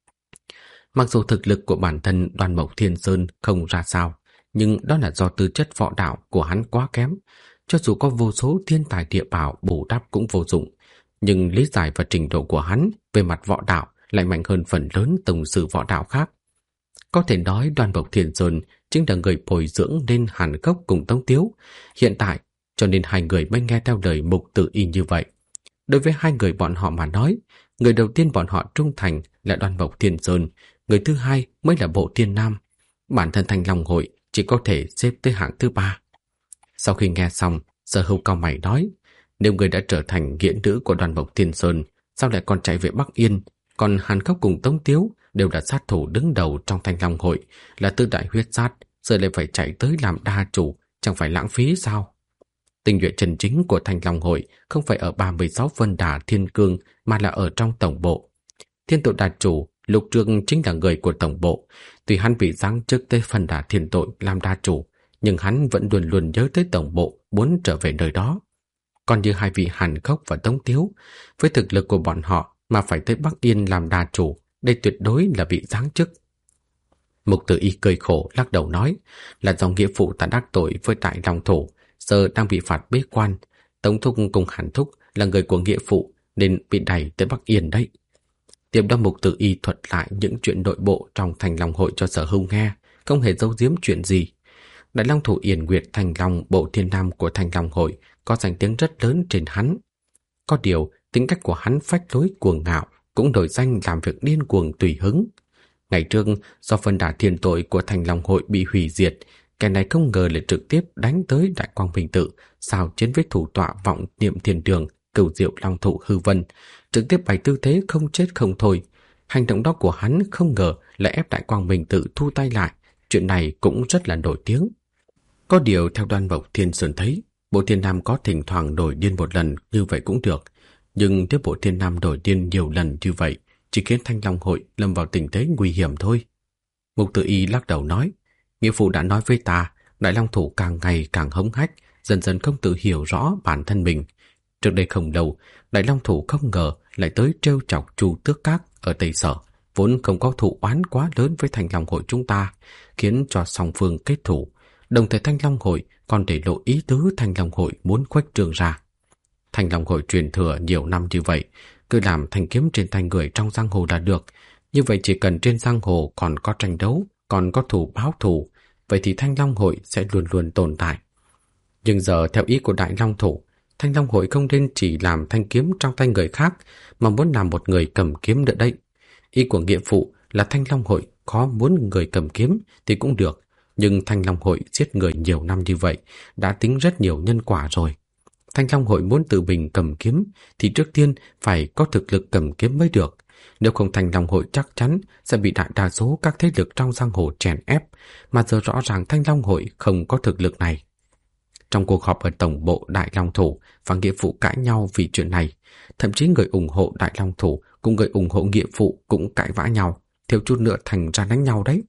[SPEAKER 1] Mặc dù thực lực của bản thân Đoan Mộc Thiên Sơn không ra sao, nhưng đó là do tư chất võ đạo của hắn quá kém. Cho dù có vô số thiên tài địa bảo bù đắp cũng vô dụng, nhưng lý giải và trình độ của hắn về mặt võ đạo lại mạnh hơn phần lớn tông sư võ đạo khác. Có thể nói Đoan Mộc Thiên Sơn chính là người bồi dưỡng nên Hàn Cốc cùng Tống Tiếu. Hiện tại, cho nên hai người mới nghe theo lời Mục Tử Y như vậy. Đối với hai người bọn họ mà nói, người đầu tiên bọn họ trung thành là Đoan Mộc Thiên Sơn, người thứ hai mới là Bộ Thiên Nam. Bản thân Thanh Long hội chỉ có thể xếp tới hạng thứ ba. Sau khi nghe xong, Sở Hưu cau mày nói, nếu người đã trở thành nghĩa nữ của Đoan Mộc Thiên Sơn, sao lại còn chạy về Bắc Yên? Còn Hàn Cốc cùng Tống Tiếu đều là sát thủ đứng đầu trong Thanh Long hội, là tứ đại huyết sát, giờ lại phải chạy tới làm đa chủ, chẳng phải lãng phí sao? Tinh nhuệ chân chính của Thanh Long hội không phải ở 36 phân đà thiên cương mà là ở trong tổng bộ. Thiên tội đà chủ Lục Trương chính là người của tổng bộ. Tuy hắn bị giáng chức tới phân đà thiên tội làm đa chủ, nhưng hắn vẫn luôn luôn nhớ tới tổng bộ, muốn trở về nơi đó. Còn như hai vị Hàn Cốc và Tống Tiếu, với thực lực của bọn họ mà phải tới Bắc Yên làm đa chủ, đây tuyệt đối là bị giáng chức. Mục Tử Y cười khổ lắc đầu nói, là do nghĩa phụ ta đắc tội với Đại Long thủ, giờ đang bị phạt bế quan. Tống Thúc cùng Hàn Thúc là người của nghĩa phụ nên bị đẩy tới Bắc Yên đấy. Tiếp đó Mục Tử Y thuật lại những chuyện nội bộ trong Thanh Long hội cho Sở Hưu nghe, không hề giấu giếm chuyện gì. Đại Long thủ Yển Nguyệt Thanh Long, Bộ Thiên Nam của Thanh Long hội có danh tiếng rất lớn trên hắn. Có điều, tính cách của hắn phách lối cuồng ngạo, cũng nổi danh làm việc điên cuồng tùy hứng. Ngày trước, do phân đà thiên tội của Thanh Long hội bị hủy diệt, kẻ này không ngờ lại trực tiếp đánh tới Đại Quang Minh Tự, xào chiến với thủ tọa Vọng Niệm Thiên Đường, Cửu Diệu Long thụ Hư Vân, trực tiếp bày tư thế không chết không thôi. Hành động đó của hắn không ngờ lại ép Đại Quang Minh Tự thu tay lại, chuyện này cũng rất là nổi tiếng. Có điều theo Đoan Mộc Thiên Sơn thấy, Bộ Thiên Nam có thỉnh thoảng nổi điên một lần như vậy cũng được, nhưng nếu Bộ Thiên Nam nổi điên nhiều lần như vậy, chỉ khiến Thanh Long hội lâm vào tình thế nguy hiểm thôi. Mục Tử Y lắc đầu nói, nghĩa phụ đã nói với ta, Đại Long thủ càng ngày càng hống hách, dần dần không tự hiểu rõ bản thân mình. Trước đây không lâu, Đại Long thủ không ngờ lại tới trêu chọc Chu Tước Các ở Tây Sở, vốn không có thù oán quá lớn với Thanh Long hội chúng ta, khiến cho song phương kết thù. Đồng thời Thanh Long hội còn để lộ ý tứ Thanh Long hội muốn khuếch trương ra. Thanh Long hội truyền thừa nhiều năm như vậy, cứ làm thanh kiếm trên tay người trong giang hồ là được. Như vậy chỉ cần trên giang hồ còn có tranh đấu, còn có thù báo thù, vậy thì Thanh Long hội sẽ luôn luôn tồn tại. Nhưng giờ theo ý của Đại Long thủ, Thanh Long hội không nên chỉ làm thanh kiếm trong tay người khác, mà muốn làm một người cầm kiếm nữa đây. Ý của nghĩa phụ là Thanh Long hội có muốn người cầm kiếm thì cũng được, nhưng Thanh Long hội giết người nhiều năm như vậy, đã tính rất nhiều nhân quả rồi. Thanh Long hội muốn tự mình cầm kiếm thì trước tiên phải có thực lực cầm kiếm mới được. Nếu không Thanh Long hội chắc chắn sẽ bị đại đa số các thế lực trong giang hồ chèn ép, mà giờ rõ ràng Thanh Long hội không có thực lực này. Trong cuộc họp ở tổng bộ Đại Long thủ và nghĩa phụ cãi nhau vì chuyện này, thậm chí người ủng hộ Đại Long thủ cùng người ủng hộ nghĩa phụ cũng cãi vã nhau, thiếu chút nữa thành ra đánh nhau đấy.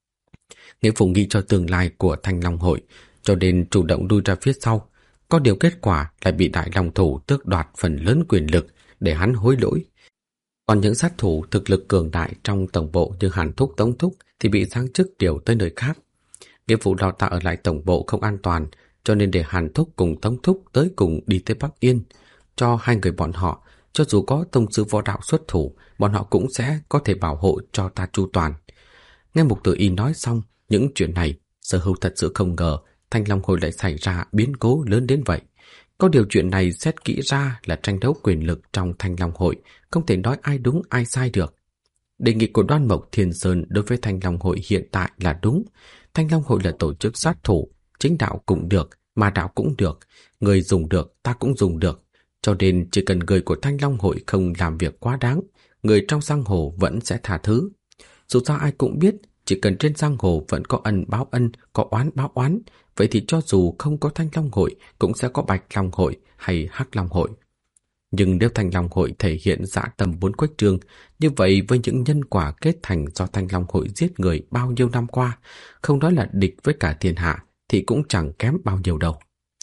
[SPEAKER 1] Nghĩa phụ nghĩ cho tương lai của Thanh Long hội, cho nên chủ động lui ra phía sau. Có điều kết quả lại bị Đại Long thủ tước đoạt phần lớn quyền lực để hắn hối lỗi. Còn những sát thủ thực lực cường đại trong tổng bộ như Hàn Thúc, Tống Thúc thì bị giáng chức điều tới nơi khác. Nghĩa vụ đào tạo ở lại tổng bộ không an toàn, cho nên để Hàn Thúc cùng Tống Thúc tới cùng đi tới Bắc Yên. Cho hai người bọn họ, cho dù có tông sư võ đạo xuất thủ, bọn họ cũng sẽ có thể bảo hộ cho ta chu toàn. Nghe Mục Tử Y nói xong những chuyện này, Sở Hưu thật sự không ngờ Thanh Long hội lại xảy ra biến cố lớn đến vậy. Có điều chuyện này xét kỹ ra là tranh đấu quyền lực trong Thanh Long hội, không thể nói ai đúng ai sai được. Đề nghị của Đoan Mộc Thiên Sơn đối với Thanh Long hội hiện tại là đúng. Thanh Long hội là tổ chức sát thủ, chính đạo cũng được, ma đạo cũng được, người dùng được, ta cũng dùng được. Cho nên chỉ cần người của Thanh Long hội không làm việc quá đáng, người trong giang hồ vẫn sẽ tha thứ. Dù sao ai cũng biết, chỉ cần trên giang hồ vẫn có ân báo ân, có oán báo oán, vậy thì cho dù không có Thanh Long hội cũng sẽ có Bạch Long hội hay Hắc Long hội. Nhưng nếu Thanh Long hội thể hiện dã tâm muốn khuếch trương, như vậy với những nhân quả kết thành do Thanh Long hội giết người bao nhiêu năm qua, không nói là địch với cả thiên hạ thì cũng chẳng kém bao nhiêu đâu.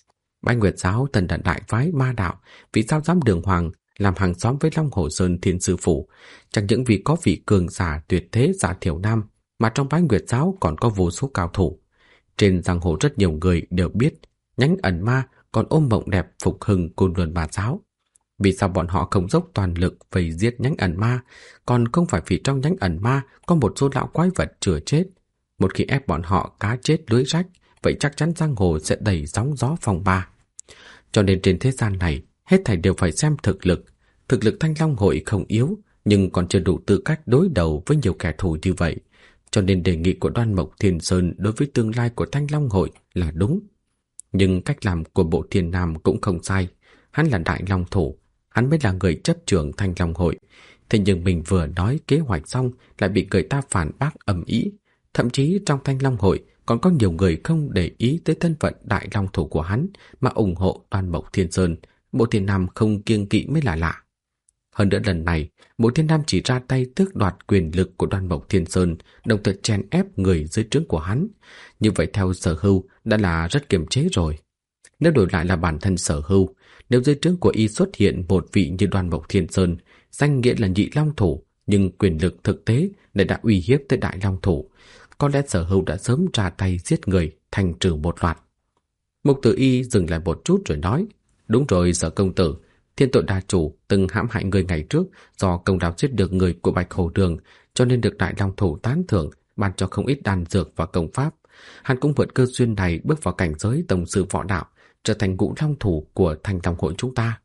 [SPEAKER 1] Bái Nguyệt giáo Tần Đạn đại phái ma đạo, vì sao dám đường hoàng làm hàng xóm với Long Hồ Sơn Thiên Sư Phủ? Chẳng những vì có vị cường giả tuyệt thế Dạ Thiểu Nam, mà trong Bái Nguyệt giáo còn có vô số cao thủ. Trên giang hồ rất nhiều người đều biết nhánh ẩn ma còn ôm mộng đẹp phục hưng Côn Luân Ma giáo. Vì sao bọn họ không dốc toàn lực vây giết nhánh ẩn ma? Còn không phải vì trong nhánh ẩn ma có một số lão quái vật chưa chết. Một khi ép bọn họ cá chết lưới rách, vậy chắc chắn giang hồ sẽ đầy sóng gió phong ba. Cho nên trên thế gian này, hết thảy đều phải xem thực lực. Thực lực Thanh Long hội không yếu, nhưng còn chưa đủ tư cách đối đầu với nhiều kẻ thù như vậy. Cho nên đề nghị của Đoan Mộc Thiên Sơn đối với tương lai của Thanh Long hội là đúng. Nhưng cách làm của Bộ Thiên Nam cũng không sai. Hắn là đại long thủ, hắn mới là người chấp trưởng Thanh Long hội. Thế nhưng mình vừa nói kế hoạch xong lại bị người ta phản bác ầm ĩ. Thậm chí trong Thanh Long hội còn có nhiều người không để ý tới thân phận đại long thủ của hắn mà ủng hộ Đoan Mộc Thiên Sơn. Bộ Thiên Nam không kiêng kỵ mới là lạ. Hơn nữa lần này, Bộ Thiên Nam chỉ ra tay tước đoạt quyền lực của Đoan Mộc Thiên Sơn, đồng thời chèn ép người dưới trướng của hắn. Như vậy theo Sở Hưu đã là rất kiềm chế rồi. Nếu đổi lại là bản thân Sở Hưu, nếu dưới trướng của y xuất hiện một vị như Đoan Mộc Thiên Sơn, danh nghĩa là nhị long thủ, nhưng quyền lực thực tế lại đã uy hiếp tới đại long thủ, có lẽ Sở Hưu đã sớm ra tay giết người, thành trừ một loạt. Mục Tử Y dừng lại một chút rồi nói, đúng rồi Sở công tử, Thiên Tội Đa chủ từng hãm hại người ngày trước do công lao giết được người của Bạch Hổ Đường, cho nên được đại long thủ tán thưởng, ban cho không ít đan dược và công pháp. Hắn cũng vượt cơ duyên này bước vào cảnh giới tông sư võ đạo, trở thành ngũ long thủ của Thanh Long hội chúng ta.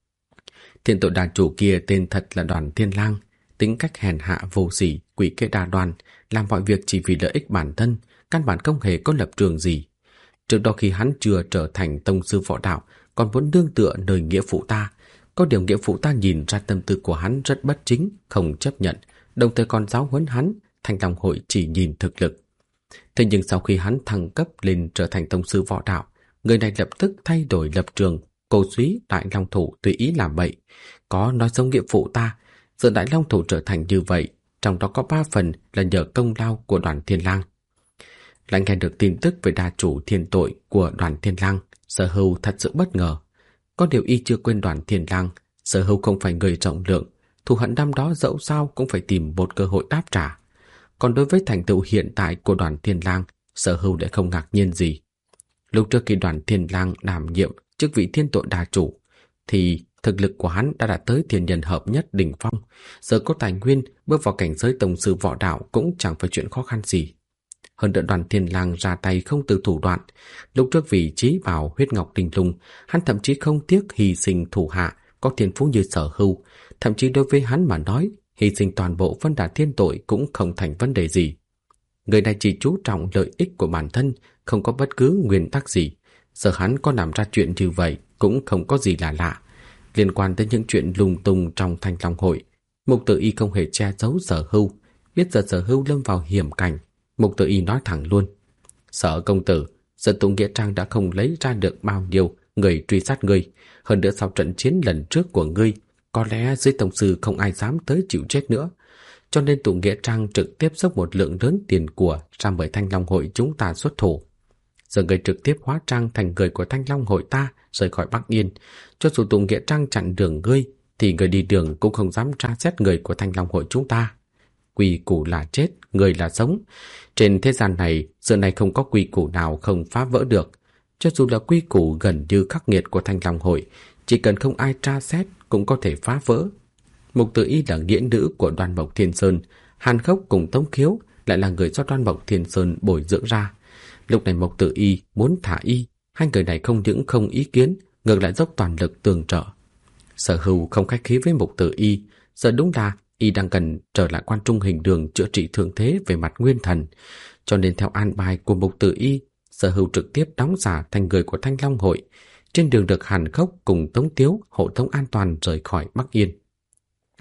[SPEAKER 1] Thiên Tội Đa chủ kia tên thật là Đoàn Thiên Lang, tính cách hèn hạ vô sỉ, quỷ kế đa đoan, làm mọi việc chỉ vì lợi ích bản thân, căn bản không hề có lập trường gì. Trước đó khi hắn chưa trở thành tông sư võ đạo, còn muốn nương tựa nơi nghĩa phụ ta. Có điều nghĩa phụ ta nhìn ra tâm tư của hắn rất bất chính, không chấp nhận, đồng thời còn giáo huấn hắn. Thanh Long hội chỉ nhìn thực lực. Thế nhưng sau khi hắn thăng cấp lên trở thành tông sư võ đạo, người này lập tức thay đổi lập trường, cổ suý đại long thủ tùy ý làm bậy. Có nói giống nghĩa phụ ta, giờ đại long thủ trở thành như vậy, trong đó có 3 phần là nhờ công lao của Đoàn Thiên Lang. Lại nghe được tin tức về đa chủ thiên tội của Đoàn Thiên Lang, Sở Hưu thật sự bất ngờ. Có điều y chưa quên Đoàn Thiên Lang, Sở Hưu không phải người rộng lượng, thù hận năm đó dẫu sao cũng phải tìm một cơ hội đáp trả. Còn đối với thành tựu hiện tại của Đoàn Thiên Lang, Sở Hưu lại không ngạc nhiên gì. Lúc trước khi Đoàn Thiên Lang đảm nhiệm chức vị thiên tội đa chủ, thì thực lực của hắn đã đạt tới thiên nhân hợp nhất đỉnh phong, giờ có tài nguyên bước vào cảnh giới tông sư võ đạo cũng chẳng phải chuyện khó khăn gì. Hơn nữa Đoàn Thiên Lang ra tay không từ thủ đoạn, lúc trước vì chí bảo huyết ngọc linh lung, hắn thậm chí không tiếc hy sinh thủ hạ có thiên phú như Sở Hưu, thậm chí đối với hắn mà nói, hy sinh toàn bộ Vân Đà Thiên tội cũng không thành vấn đề gì. Người này chỉ chú trọng lợi ích của bản thân, không có bất cứ nguyên tắc gì. Giờ hắn có làm ra chuyện như vậy cũng không có gì là lạ. Liên quan tới những chuyện lung tung trong Thanh Long hội, Mục Tử Y không hề che giấu Sở Hưu. Biết giờ Sở Hưu lâm vào hiểm cảnh, Mục Tử Y nói thẳng luôn: Sở công tử, giờ Tụ Nghĩa Trang đã không lấy ra được bao nhiêu người truy sát ngươi. Hơn nữa sau trận chiến lần trước của ngươi, có lẽ dưới tông sư không ai dám tới chịu chết nữa. Cho nên Tụ Nghĩa Trang trực tiếp dốc một lượng lớn tiền của ra mời Thanh Long hội chúng ta xuất thủ. Giờ ngươi trực tiếp hóa trang thành người của Thanh Long hội ta rời khỏi Bắc Yên. Cho dù Tụ Nghĩa Trang chặn đường ngươi, thì người đi đường cũng không dám tra xét người của Thanh Long hội chúng ta. Quy củ là chết, người là sống. Trên thế gian này, giờ này không có quy củ nào không phá vỡ được. Cho dù là quy củ gần như khắc nghiệt của Thanh Long hội, chỉ cần không ai tra xét cũng có thể phá vỡ. Mục Tử Y là nghĩa nữ của Đoan Mộc Thiên Sơn, Hàn Khốc cùng Tống Khiếu lại là người do Đoan Mộc Thiên Sơn bồi dưỡng ra. Lúc này Mục Tử Y muốn thả y, hai người này không những không ý kiến, ngược lại dốc toàn lực tường trợ. Sở Hưu không khách khí với Mục Tử Y, giờ đúng là y đang cần trở lại Quan Trung Hình Đường chữa trị thương thế về mặt nguyên thần, cho nên theo an bài của Mục Tử Y, Sở Hưu trực tiếp đóng giả thành người của Thanh Long hội, trên đường được Hàn Khốc cùng Tống Tiếu hộ tống an toàn rời khỏi Bắc Yên.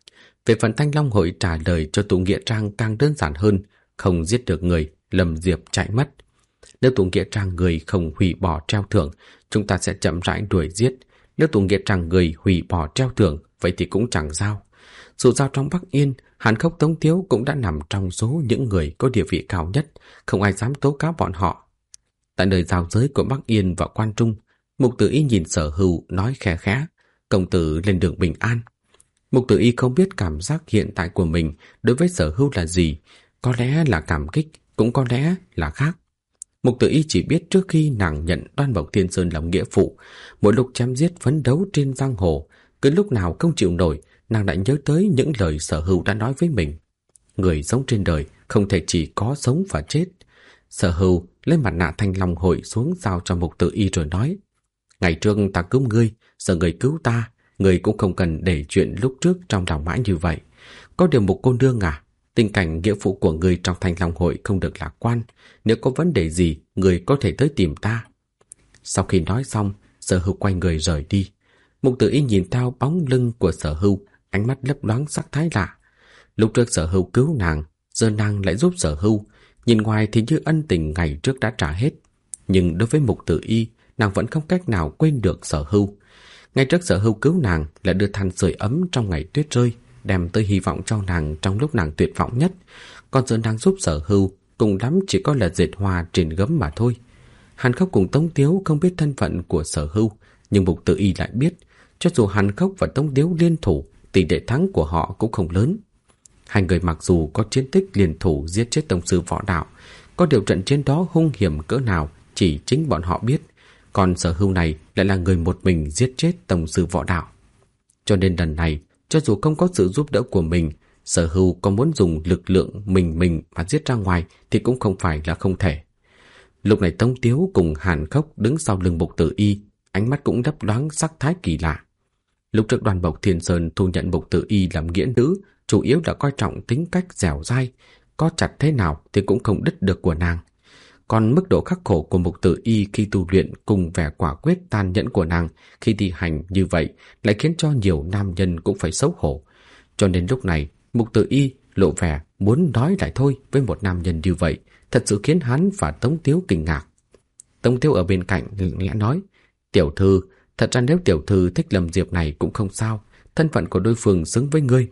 [SPEAKER 1] Về phần Thanh Long Hội trả lời cho tụ nghĩa trang càng đơn giản hơn, không giết được người, Lâm Diệp chạy mất. Nếu tụ nghĩa trang người không hủy bỏ treo thưởng, chúng ta sẽ chậm rãi đuổi giết. Nếu tụ nghĩa trang người hủy bỏ treo thưởng, vậy thì cũng chẳng sao. Dù sao trong Bắc Yên, Hàn Khốc Tống Tiếu cũng đã nằm trong số những người có địa vị cao nhất, không ai dám tố cáo bọn họ. Tại nơi giao giới của Bắc Yên và Quan Trung, Mục Tử Y nhìn Sở Hưu nói khẽ khẽ, công tử lên đường bình an. Mục Tử Y không biết cảm giác hiện tại của mình đối với Sở Hưu là gì, có lẽ là cảm kích, cũng có lẽ là khác. Mục Tử Y chỉ biết trước khi nàng nhận Đoan Mộc Thiên Sơn làm nghĩa phụ, mỗi lúc chém giết phấn đấu trên giang hồ, cứ lúc nào không chịu nổi, nàng lại nhớ tới những lời Sở Hưu đã nói với mình. Người sống trên đời không thể chỉ có sống và chết. Sở Hưu lấy mặt nạ Thanh Long Hội xuống giao cho Mục Tử Y rồi nói, ngày trước ta cứu ngươi, giờ người cứu ta, người cũng không cần để chuyện lúc trước trong lòng mãi như vậy. Có điều Mục cô nương à, tình cảnh nghĩa phụ của người trong Thanh Long Hội không được lạc quan, nếu có vấn đề gì, người có thể tới tìm ta. Sau khi nói xong, Sở Hưu quay người rời đi. Mục Tử Y nhìn theo bóng lưng của Sở Hưu, ánh mắt lấp loáng sắc thái lạ. Lúc trước Sở Hưu cứu nàng, giờ nàng lại giúp Sở Hưu, nhìn ngoài thì như ân tình ngày trước đã trả hết. Nhưng đối với Mục Tử Y, nàng vẫn không cách nào quên được Sở Hưu. Ngày trước Sở Hưu cứu nàng là đưa than sưởi ấm trong ngày tuyết rơi, đem tới hy vọng cho nàng trong lúc nàng tuyệt vọng nhất. Còn giờ nàng giúp Sở Hưu, cùng lắm chỉ có là dệt hoa trên gấm mà thôi. Hàn Khốc cùng Tống Tiếu không biết thân phận của Sở Hưu, nhưng Mục Tử Y lại biết, cho dù Hàn Khốc và Tống Tiếu liên thủ, tỷ lệ thắng của họ cũng không lớn. Hai người mặc dù có chiến tích liên thủ giết chết tông sư võ đạo, có điều trận chiến đó hung hiểm cỡ nào chỉ chính bọn họ biết, còn Sở Hưu này lại là người một mình giết chết tông sư võ đạo. Cho nên lần này, cho dù không có sự giúp đỡ của mình, Sở Hưu có muốn dùng lực lượng mình mà giết ra ngoài thì cũng không phải là không thể. Lúc này Tống Tiếu cùng Hàn Khốc đứng sau lưng Mục Tử Y, ánh mắt cũng lấp loáng sắc thái kỳ lạ. Lúc trước Đoan Mộc Thiên Sơn thu nhận Mục Tử Y làm nghĩa nữ, chủ yếu là coi trọng tính cách dẻo dai, có chặt thế nào thì cũng không đứt được của nàng. Còn mức độ khắc khổ của Mục Tử Y khi tu luyện cùng vẻ quả quyết tàn nhẫn của nàng khi thi hành như vậy lại khiến cho nhiều nam nhân cũng phải xấu hổ. Cho nên lúc này Mục Tử Y lộ vẻ muốn nói lại thôi với một nam nhân như vậy, thật sự khiến hắn và Tống Tiếu kinh ngạc. Tống Tiếu ở bên cạnh lẽ nói, tiểu thư, thật ra nếu tiểu thư thích Lâm Diệp này cũng không sao, thân phận của đối phương xứng với ngươi.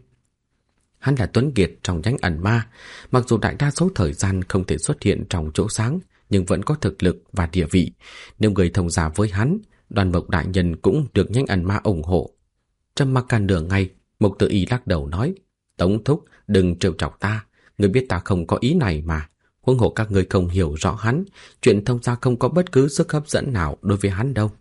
[SPEAKER 1] Hắn là tuấn kiệt trong nhánh ẩn ma, mặc dù đại đa số thời gian không thể xuất hiện trong chỗ sáng, nhưng vẫn có thực lực và địa vị. Nếu người thông gia với hắn, Đoan Mộc đại nhân cũng được nhánh ẩn ma ủng hộ. Trầm mặc cả nửa ngày, Mục Tử Y lắc đầu nói, Tống thúc, đừng trêu chọc ta, người biết ta không có ý này mà. Huống hồ các người không hiểu rõ hắn, chuyện thông gia không có bất cứ sức hấp dẫn nào đối với hắn đâu.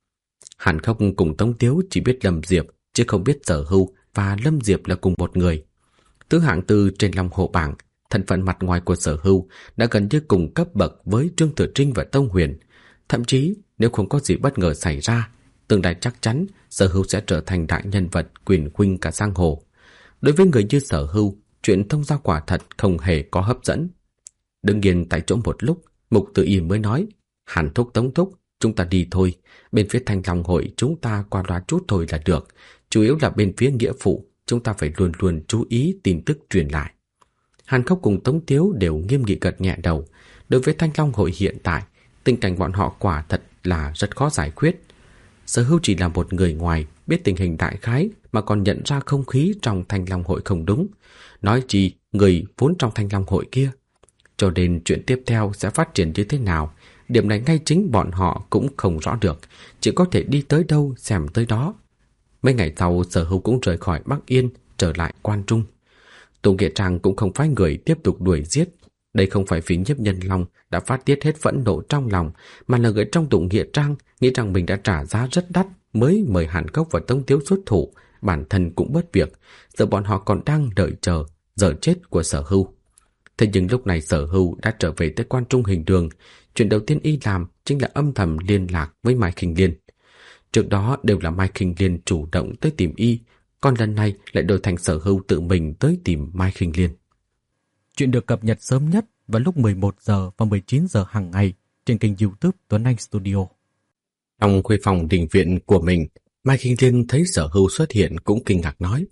[SPEAKER 1] Hàn Khốc cùng Tống Tiếu chỉ biết Lâm Diệp, chứ không biết Sở Hưu và Lâm Diệp là cùng một người. Thứ hạng tư trên Long Hồ bảng, thân phận mặt ngoài của Sở Hưu đã gần như cùng cấp bậc với Trương Thừa Trinh và Tông Huyền. Thậm chí, nếu không có gì bất ngờ xảy ra, tương lai chắc chắn Sở Hưu sẽ trở thành đại nhân vật quyền huynh cả giang hồ. Đối với người như Sở Hưu, chuyện thông gia quả thật không hề có hấp dẫn. Đứng yên tại chỗ một lúc, Mục Tử Y mới nói, Hàn thúc, Tống thúc, chúng ta đi thôi. Bên phía Thanh Long Hội chúng ta qua loa chút thôi là được. Chủ yếu là bên phía nghĩa phụ, chúng ta phải luôn luôn chú ý tin tức truyền lại. Hàn Khốc cùng Tống Tiếu đều nghiêm nghị gật nhẹ đầu. Đối với Thanh Long Hội hiện tại, tình cảnh bọn họ quả thật là rất khó giải quyết. Sở Hưu chỉ là một người ngoài, biết tình hình đại khái mà còn nhận ra không khí trong Thanh Long Hội không đúng. Nói chi người vốn trong Thanh Long Hội kia. Cho nên chuyện tiếp theo sẽ phát triển như thế nào, điểm này ngay chính bọn họ cũng không rõ được, chỉ có thể đi tới đâu xem tới đó. Mấy ngày sau, Sở Hưu cũng rời khỏi Bắc Yên, trở lại Quan Trung. Tụ Nghĩa Trang cũng không phái người tiếp tục đuổi giết. Đây không phải vì Nhiếp Nhân Long đã phát tiết hết phẫn nộ trong lòng, mà là người trong Tụ Nghĩa Trang nghĩ rằng mình đã trả giá rất đắt mới mời Hàn Cốc và Tống Tiếu xuất thủ, bản thân cũng bớt việc. Giờ bọn họ còn đang đợi chờ giờ chết của Sở Hưu. Thế nhưng lúc này Sở Hưu đã trở về tới Quan Trung Hình Đường. Chuyện đầu tiên y làm chính là âm thầm liên lạc với Mai Khinh Liên. Trước đó đều là Mai Khinh Liên chủ động tới tìm y, còn lần này lại đổi thành Sở Hưu tự mình tới tìm Mai Khinh Liên.
[SPEAKER 2] Chuyện được cập nhật sớm nhất vào lúc 11 giờ và 19 giờ hàng ngày trên kênh YouTube Tuấn Anh Studio.
[SPEAKER 1] Trong khuê phòng đình viện của mình, Mai Khinh Liên thấy Sở Hưu xuất hiện cũng kinh ngạc nói,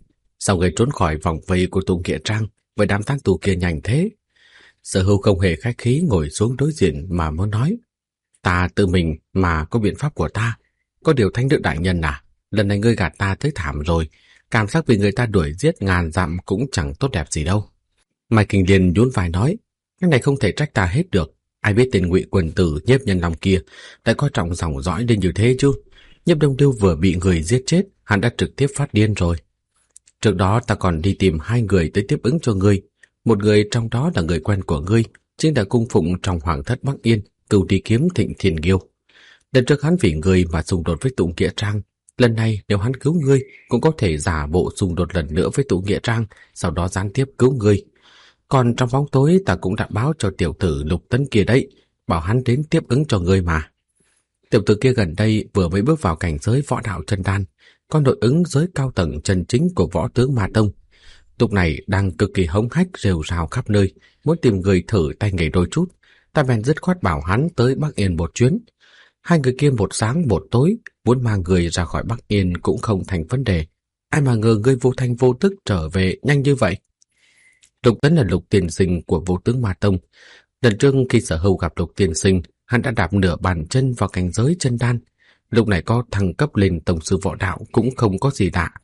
[SPEAKER 1] Sao người trốn khỏi vòng vây của Tùng Nghĩa Trang với đám tang tù kia nhanh thế? Sở Hưu không hề khách khí ngồi xuống đối diện mà muốn nói. Ta tự mình mà có biện pháp của ta. Có điều Thánh Nữ đại nhân à, lần này ngươi gạt ta tới thảm rồi. Cảm giác vì người ta đuổi giết ngàn dặm cũng chẳng tốt đẹp gì đâu. Mai Kinh Liên nhún vai nói, cái này không thể trách ta hết được. Ai biết tên Ngụy quần tử Nhiếp Nhân Long kia đã coi trọng dòng dõi đến như thế chứ? Nhiếp Đông Tiêu vừa bị người giết chết, hắn đã trực tiếp phát điên rồi. Trước đó ta còn đi tìm 2 người tới tiếp ứng cho ngươi. Một người trong đó là người quen của ngươi, chính là cung phụng trong Hoàng thất Bắc Yên, Cửu đi kiếm Thịnh Thiên Nghiêu. Lần trước hắn vì ngươi mà xung đột với Tụng Nghĩa Trang, lần này nếu hắn cứu ngươi cũng có thể giả bộ xung đột lần nữa với Tụng Nghĩa Trang, sau đó gián tiếp cứu ngươi. Còn trong bóng tối ta cũng đã báo cho tiểu tử Lục Tấn kia đấy, bảo hắn đến tiếp ứng cho ngươi mà. Tiểu tử kia gần đây vừa mới bước vào cảnh giới võ đạo chân đan, có nội ứng giới cao tầng chân chính của võ tướng Ma Tông. Lúc này đang cực kỳ hống hách rêu rao khắp nơi, muốn tìm người thử tay nghề đôi chút. Ta bèn dứt khoát bảo hắn tới Bắc Yên một chuyến. 2 người kia một sáng một tối, muốn mang người ra khỏi Bắc Yên cũng không thành vấn đề. Ai mà ngờ ngươi vô thanh vô tức trở về nhanh như vậy. Lục Tấn là Lục tiên sinh của vô tướng Ma Tông. Lần trước khi Sở Hưu gặp Lục tiên sinh, hắn đã đạp nửa bàn chân vào cảnh giới chân đan. Lúc này có thăng cấp lên tổng sư võ đạo cũng không có gì lạ.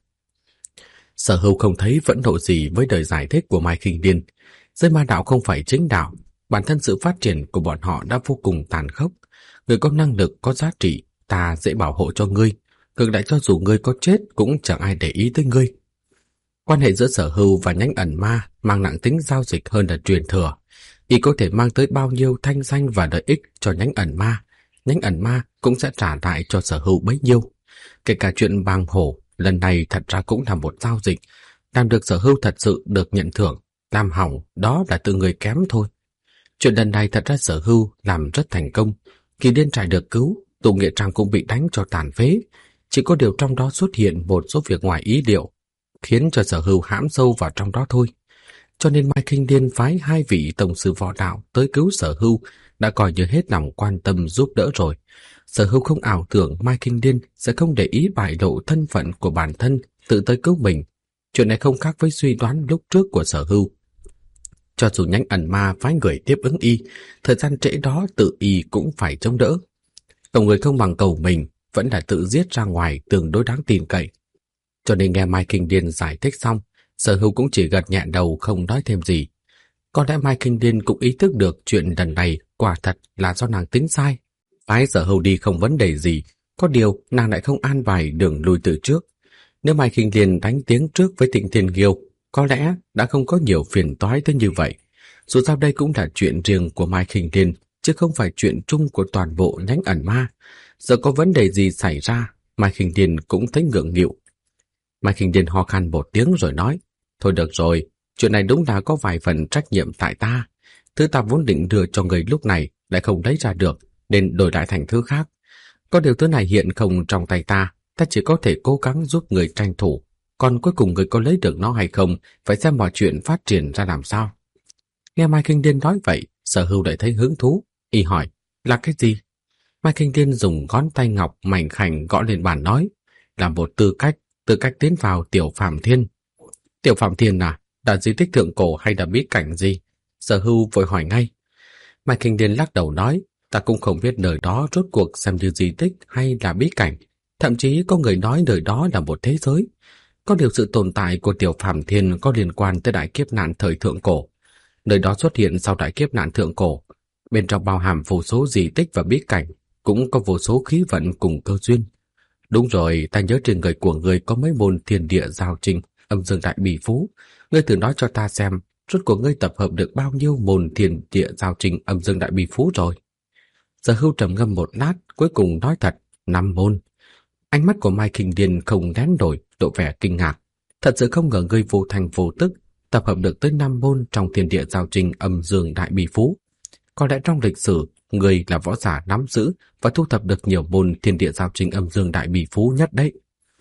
[SPEAKER 1] Sở Hưu không thấy phẫn nộ gì với lời giải thích của Mai Khinh Điên. Giới ma đạo không phải chính đạo, bản thân sự phát triển của bọn họ đã vô cùng tàn khốc. Người có năng lực, có giá trị, ta dễ bảo hộ cho ngươi. Ngược lại cho dù ngươi có chết cũng chẳng ai để ý tới ngươi. Quan hệ giữa Sở Hưu và Nhánh Ẩn Ma mang nặng tính giao dịch hơn là truyền thừa. Y có thể mang tới bao nhiêu thanh danh và lợi ích cho Nhánh Ẩn Ma, Nhánh Ẩn Ma cũng sẽ trả lại cho Sở Hưu bấy nhiêu. Kể cả chuyện bàng hổ lần này thật ra cũng là một giao dịch. Làm được Sở Hưu thật sự được nhận thưởng, làm hỏng đó là tự người kém thôi. Chuyện lần này thật ra Sở Hưu làm rất thành công. Kỳ Điên trại được cứu, Tụng Nghĩa Trang cũng bị đánh cho tàn phế. Chỉ có điều trong đó xuất hiện một số việc ngoài ý liệu, khiến cho Sở Hưu hãm sâu vào trong đó thôi. Cho nên Mai Khinh Điên phái 2 vị tổng sư võ đạo tới cứu Sở Hưu đã coi như hết lòng quan tâm giúp đỡ rồi. Sở Hưu không ảo tưởng Mai Khinh Điên sẽ không để ý bại lộ thân phận của bản thân tự tới cứu mình. Chuyện này không khác với suy đoán lúc trước của Sở Hưu. Cho dù Nhánh Ẩn Ma phái người tiếp ứng y, thời gian trễ đó tự y cũng phải chống đỡ. Cầu người không bằng cầu mình, vẫn là tự giết ra ngoài tương đối đáng tin cậy. Cho nên nghe Mai Khinh Điên giải thích xong, Sở Hưu cũng chỉ gật nhẹ đầu không nói thêm gì. Có lẽ Mai Khinh Điên cũng ý thức được chuyện lần này quả thật là do nàng tính sai. Phái Sở Hưu đi không vấn đề gì, có điều nàng lại không an bài đường lui từ trước. Nếu Mai Khinh Điên đánh tiếng trước với Thịnh Thiên Nghiêu, có lẽ đã không có nhiều phiền toái tới như vậy. Dù sao đây cũng là chuyện riêng của Mai Khinh Điên, chứ không phải chuyện chung của toàn bộ Nhánh Ẩn Ma. Giờ có vấn đề gì xảy ra, Mai Khinh Điên cũng thấy ngượng nghịu. Mai Khinh Điên ho khan một tiếng rồi nói, thôi được rồi, chuyện này đúng là có vài phần trách nhiệm tại ta. Thứ ta vốn định đưa cho người lúc này lại không lấy ra được, nên đổi lại thành thứ khác. Có điều thứ này hiện không trong tay ta chỉ có thể cố gắng giúp người tranh thủ. Còn cuối cùng người có lấy được nó hay không, phải xem mọi chuyện phát triển ra làm sao. Nghe Mai Khinh Điên nói vậy, Sở Hưu lại thấy hứng thú. Y hỏi, là cái gì? Mai Khinh Điên dùng ngón tay ngọc mảnh khảnh gõ lên bàn nói, là một tư cách tiến vào Tiểu Phàm Thiên. Tiểu Phàm Thiên à, là di tích thượng cổ hay là bí cảnh gì? Sở Hưu vội hỏi ngay. Mai Khinh Điên lắc đầu nói, ta cũng không biết nơi đó rốt cuộc xem như di tích hay là bí cảnh. Thậm chí có người nói nơi đó là một thế giới. Có điều sự tồn tại của Tiểu Phàm Thiên có liên quan tới đại kiếp nạn thời thượng cổ. Nơi đó xuất hiện sau đại kiếp nạn thượng cổ. Bên trong bao hàm vô số di tích và bí cảnh, cũng có vô số khí vận cùng cơ duyên. Đúng rồi, ta nhớ trên người của người có mấy môn thiên địa giao trình, âm dương đại bỉ phú. Ngươi thử nói cho ta xem, rốt của ngươi tập hợp được bao nhiêu môn thiên địa giao trình âm dương đại bỉ phú rồi? Sở Hưu trầm ngâm một lát, cuối cùng nói thật, 5 môn. Ánh mắt của Mai Khinh Điên không nén nổi độ vẻ kinh ngạc. Thật sự không ngờ ngươi vô thành vô tức tập hợp được tới 5 môn trong thiên địa giao trình âm dương đại bỉ phú. Có lẽ trong lịch sử, ngươi là võ giả nắm giữ và thu thập được nhiều môn thiên địa giao trình âm dương đại bỉ phú nhất đấy.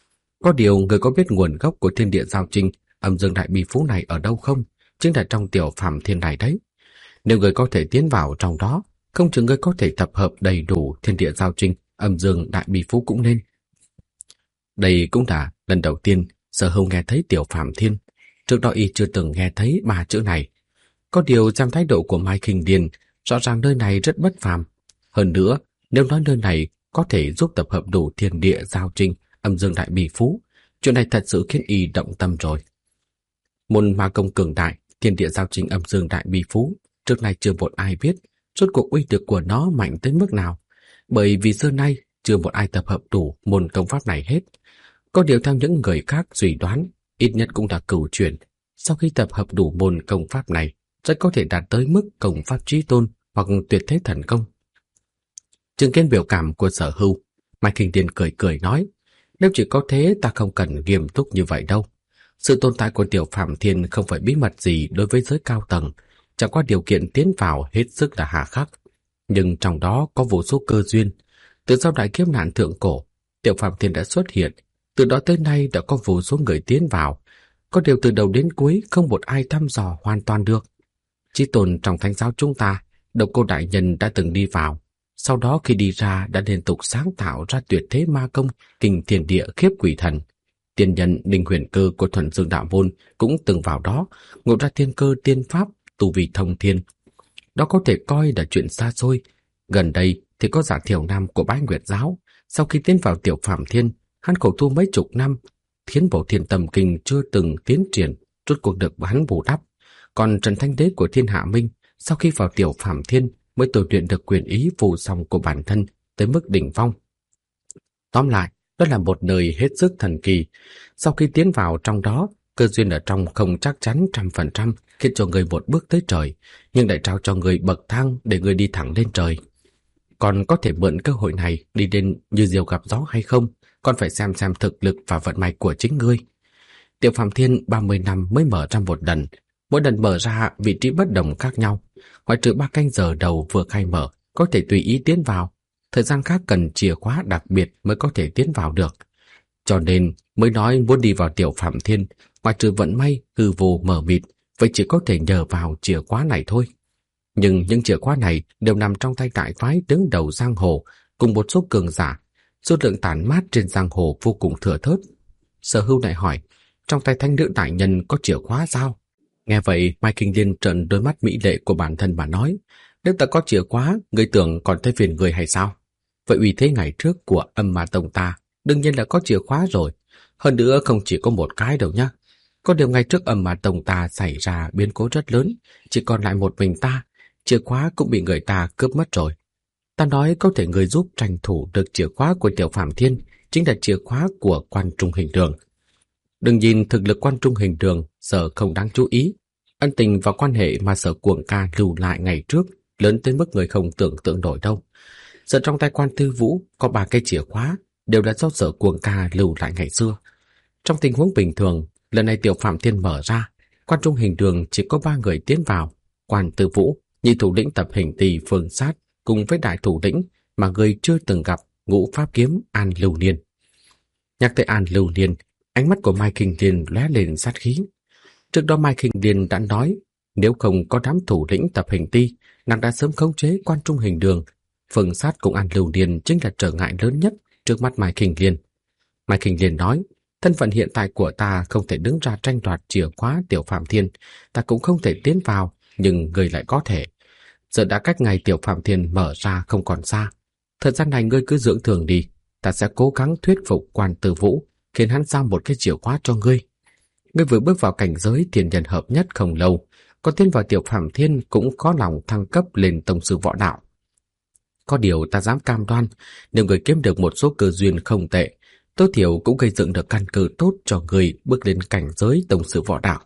[SPEAKER 1] Có điều ngươi có biết nguồn gốc của thiên địa giao trình âm dương đại bỉ phú này ở đâu không? Chính là trong Tiểu Phàm Thiên này đấy. Nếu ngươi có thể tiến vào trong đó, không chừng ngươi có thể tập hợp đầy đủ thiên địa giao trình âm dương đại bỉ phú cũng nên. Đây cũng là lần đầu tiên Sở Hưu nghe thấy Tiểu Phạm Thiên, trước đó y chưa từng nghe thấy ba chữ này. Có điều xem thái độ của Mai Khinh Điền, rõ ràng nơi này rất bất phàm. Hơn nữa, nếu nói nơi này có thể giúp tập hợp đủ thiên địa giao trinh, âm dương đại bỉ phú, chuyện này thật sự khiến y động tâm rồi. Môn ma công cường đại, thiên địa giao trinh âm dương đại bỉ phú, trước nay chưa một ai biết rốt cuộc uy lực của nó mạnh tới mức nào, bởi vì xưa nay chưa một ai tập hợp đủ môn công pháp này hết. Có điều theo những người khác suy đoán, ít nhất cũng là cửu truyền, sau khi tập hợp đủ môn công pháp này, rất có thể đạt tới mức công pháp chí tôn hoặc tuyệt thế thần công. Chứng kiến biểu cảm của Sở Hưu, Mai Khinh Điền cười cười nói, nếu chỉ có thế ta không cần nghiêm túc như vậy đâu. Sự tồn tại của Tiểu Phạm Thiên không phải bí mật gì đối với giới cao tầng, chẳng qua điều kiện tiến vào hết sức là hà khắc. Nhưng trong đó có vô số cơ duyên. Từ sau đại kiếp nạn thượng cổ, Tiểu Phạm Thiên đã xuất hiện, từ đó tới nay đã có vô số người tiến vào. Có điều từ đầu đến cuối không một ai thăm dò hoàn toàn được. Chí tôn trong thánh giáo chúng ta, Độc Cô đại nhân đã từng đi vào, sau đó khi đi ra đã liên tục sáng tạo ra tuyệt thế ma công, kinh thiên địa khiếp quỷ thần. Tiên nhân Đinh Huyền Cơ của Thuần Dương Đạo Môn cũng từng vào đó, ngộ ra thiên cơ tiên pháp, tu vi thông thiên. Đó có thể coi là chuyện xa xôi. Gần đây thì có Giả Thiểu Nam của Bái Nguyệt giáo, sau khi tiến vào Tiểu Phạm Thiên, hắn khổ tu mấy chục năm, Thiến Bổ Thiên Tâm Kinh chưa từng tiến triển, rốt cuộc được hắn bù đắp. Còn Trần Thanh Đế của Thiên Hạ Minh, sau khi vào Tiểu Phạm Thiên mới tu luyện được quyền ý vô song của bản thân tới mức đỉnh phong. Tóm lại, đó là một nơi hết sức thần kỳ. Sau khi tiến vào trong đó, cơ duyên ở trong không chắc chắn 100% khiến cho người một bước tới trời, nhưng lại trao cho người bậc thang để người đi thẳng lên trời. Còn có thể mượn cơ hội này đi đến như diều gặp gió hay không, còn phải xem thực lực và vận may của chính ngươi. Tiểu Phạm Thiên 30 năm mới mở ra một lần, mỗi lần mở ra vị trí bất đồng khác nhau, ngoại trừ 3 canh giờ đầu vừa khai mở, có thể tùy ý tiến vào. Thời gian khác cần chìa khóa đặc biệt mới có thể tiến vào được. Cho nên mới nói muốn đi vào Tiểu Phạm Thiên, ngoại trừ vận may hư vô mờ mịt, vậy chỉ có thể nhờ vào chìa khóa này thôi. Nhưng những chìa khóa này đều nằm trong tay đại phái đứng đầu giang hồ cùng một số cường giả, số lượng tản mát trên giang hồ vô cùng thừa thớt. Sở Hưu lại hỏi, trong tay thanh nữ đại nhân có chìa khóa sao? Nghe vậy, Mai Khinh Điền trợn đôi mắt mỹ lệ của bản thân mà nói, nếu ta có chìa khóa, người tưởng còn thấy phiền người hay sao? Vậy uy thế ngày trước của Âm Ma Tông ta đương nhiên là có chìa khóa rồi. Hơn nữa không chỉ có một cái đâu nhá. Có điều ngày trước Âm Ma Tông ta xảy ra biến cố rất lớn, chỉ còn lại một mình ta, chìa khóa cũng bị người ta cướp mất rồi. Ta nói có thể người giúp tranh thủ được chìa khóa của Tiểu Phạm Thiên chính là chìa khóa của Quan Trung Hình Đường. Đừng nhìn thực lực Quan Trung Hình Đường Sở không đáng chú ý, ân tình và quan hệ mà Sở Cuồng Ca lưu lại ngày trước lớn tới mức người không tưởng tượng nổi đâu. Giờ trong tay Quan Tư Vũ có 3 cái chìa khóa, đều là do Sở Cuồng Ca lưu lại ngày xưa. Trong tình huống bình thường, lần này Tiểu Phạm Thiên mở ra, Quan Trung Hình Đường chỉ có 3 người tiến vào: Quan Tư Vũ, nhị thủ lĩnh Tập Hình Tỳ Phương Sát, cùng với đại thủ lĩnh mà người chưa từng gặp, Ngũ Pháp Kiếm An Lưu Niên. Nhắc tới An Lưu Niên, ánh mắt của Mai Khinh Điền lóe lên sát khí. Trước đó Mai Khinh Điền đã nói, nếu không có đám thủ lĩnh Tập Hình Ti, nàng đã sớm khống chế Quan Trung Hình Đường. Phương Sát cùng An Lưu Niên chính là trở ngại lớn nhất trước mắt Mai Khinh Điền. Mai Khinh Điền nói, thân phận hiện tại của ta không thể đứng ra tranh đoạt chìa khóa Tiểu Phạm Thiên, ta cũng không thể tiến vào, nhưng người lại có thể. Giờ đã cách ngày Tiểu Phạm Thiên mở ra không còn xa. Thời gian này ngươi cứ dưỡng thường đi, ta sẽ cố gắng thuyết phục Quan Tư Vũ, khiến hắn giao một cái chìa khóa cho ngươi. Ngươi vừa bước vào cảnh giới thiên nhân hợp nhất không lâu, có tiến vào Tiểu Phạm Thiên cũng có lòng thăng cấp lên tông sư võ đạo. Có điều ta dám cam đoan, nếu người kiếm được một số cơ duyên không tệ, tối thiểu cũng gây dựng được căn cơ tốt cho người bước lên cảnh giới tông sư võ đạo.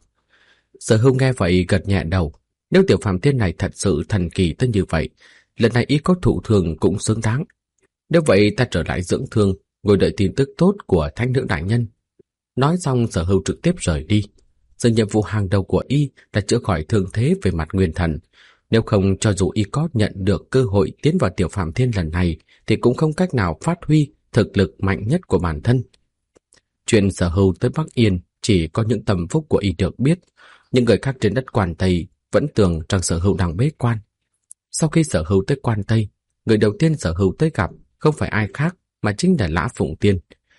[SPEAKER 1] Sở Hưu nghe vậy gật nhẹ đầu. Nếu Tiểu Phạm Thiên này thật sự thần kỳ tới như vậy, lần này ý có thụ thương cũng xứng đáng. Nếu vậy ta trở lại dưỡng thương, ngồi đợi tin tức tốt của Thánh nữ đại nhân. Nói xong Sở Hưu trực tiếp rời đi. Giờ nhiệm vụ hàng đầu của y là chữa khỏi thương thế về mặt nguyên thần. Nếu không, cho dù y có nhận được cơ hội tiến vào Tiểu Phạm Thiên lần này, thì cũng không cách nào phát huy thực lực mạnh nhất của bản thân. Chuyện Sở Hưu tới Bắc Yên chỉ có những tâm phúc của y được biết. Những người khác trên đất Quan Tây vẫn tưởng rằng Sở Hưu đang bế quan. Sau khi Sở Hưu tới Quan Tây, người đầu tiên Sở Hưu tới gặp không phải ai khác mà chính là Lã Phụng Tiên.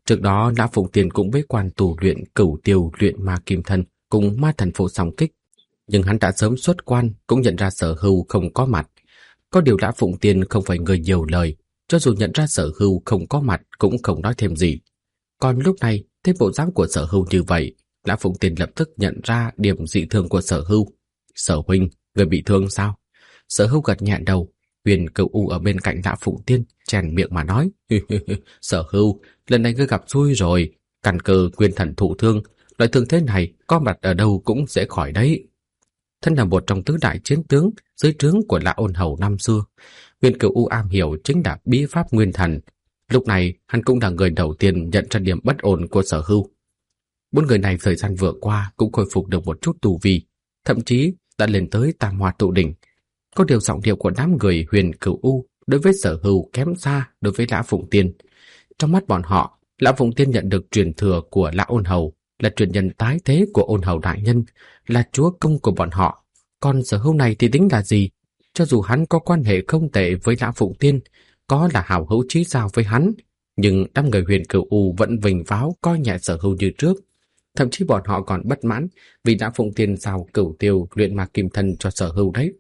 [SPEAKER 1] Trước đó Lã Phụng Tiên cũng bế quan tu luyện Cửu Tiêu Luyện Ma Kim Thân cùng Ma Thần Phổ Song Kích, nhưng hắn đã sớm xuất quan cũng nhận ra Sở Hưu không có mặt. Có điều Lã Phụng Tiên không phải người nhiều lời, cho dù nhận ra Sở Hưu không có mặt cũng không nói thêm gì. Còn lúc này, thấy bộ dáng của Sở Hưu như vậy, Lã Phụng Tiên lập tức nhận ra điểm dị thường của Sở Hưu. Sở huynh, người bị thương sao? Sở Hưu gật nhẹ đầu. Huyền Cửu U ở bên cạnh Lã Phụng Tiên chèn miệng mà nói: Sở Hưu, lần này ngươi gặp xui rồi, căn cơ nguyên thần thụ thương, loại thương thế này có mặt ở đâu cũng sẽ khỏi đấy. Thân là một trong tứ đại chiến tướng dưới trướng của Lã Ôn Hầu năm xưa, Huyền Cửu U am hiểu chính là bí pháp nguyên thần. Lúc này hắn cũng là người đầu tiên nhận ra điểm bất ổn của Sở Hưu. Bốn người này thời gian vừa qua cũng khôi phục được một chút tu vi, thậm chí đã lên tới Tam Hoa Tụ Đỉnh. Có điều giọng điệu của đám người Huyền Cửu U đối với Sở Hưu kém xa đối với Lã Phụng Tiên. Trong mắt bọn họ, Lã Phụng Tiên nhận được truyền thừa của Lã Ôn Hầu, là truyền nhân tái thế của Ôn Hầu đại nhân, là chúa công của bọn họ. Còn Sở Hưu này thì tính là gì? Cho dù hắn có quan hệ không tệ với Lã Phụng Tiên, có là hảo hữu chí giao với hắn, nhưng đám người Huyền Cửu U vẫn vinh váo coi nhẹ Sở Hưu như trước. Thậm chí bọn họ còn bất mãn vì Lã Phụng Tiên giao Cửu Tiêu Luyện Ma Kim Thân cho Sở Hưu đấy.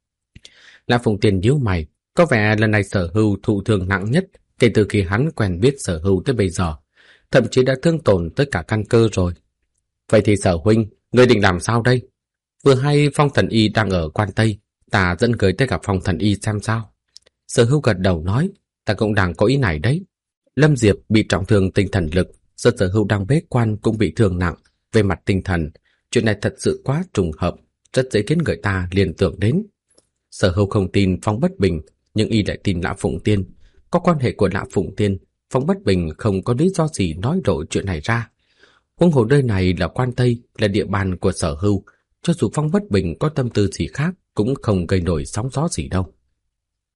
[SPEAKER 1] Lã Phụng Tiên nhíu mày, có vẻ lần này Sở Hưu thụ thương nặng nhất kể từ khi hắn quen biết Sở Hưu tới bây giờ, thậm chí đã thương tổn tới cả căn cơ rồi. Vậy thì Sở huynh, ngươi định làm sao đây? Vừa hay Phong Thần Y đang ở Quan Tây, ta dẫn người tới gặp Phong Thần Y xem sao. Sở Hưu gật đầu nói, ta cũng đang có ý này đấy. Lâm Diệp bị trọng thương tinh thần lực, giờ Sở Hưu đang bế quan cũng bị thương nặng về mặt tinh thần. Chuyện này thật sự quá trùng hợp, rất dễ khiến người ta liên tưởng đến. Sở Hưu không tin Phong Bất Bình, nhưng y lại tin Lã Phụng Tiên. Có quan hệ của Lã Phụng Tiên, Phong Bất Bình không có lý do gì nói lộ chuyện này ra. Huống hồ nơi này là Quan Tây, là địa bàn của Sở Hưu, cho dù Phong Bất Bình có tâm tư gì khác cũng không gây nổi sóng gió gì đâu.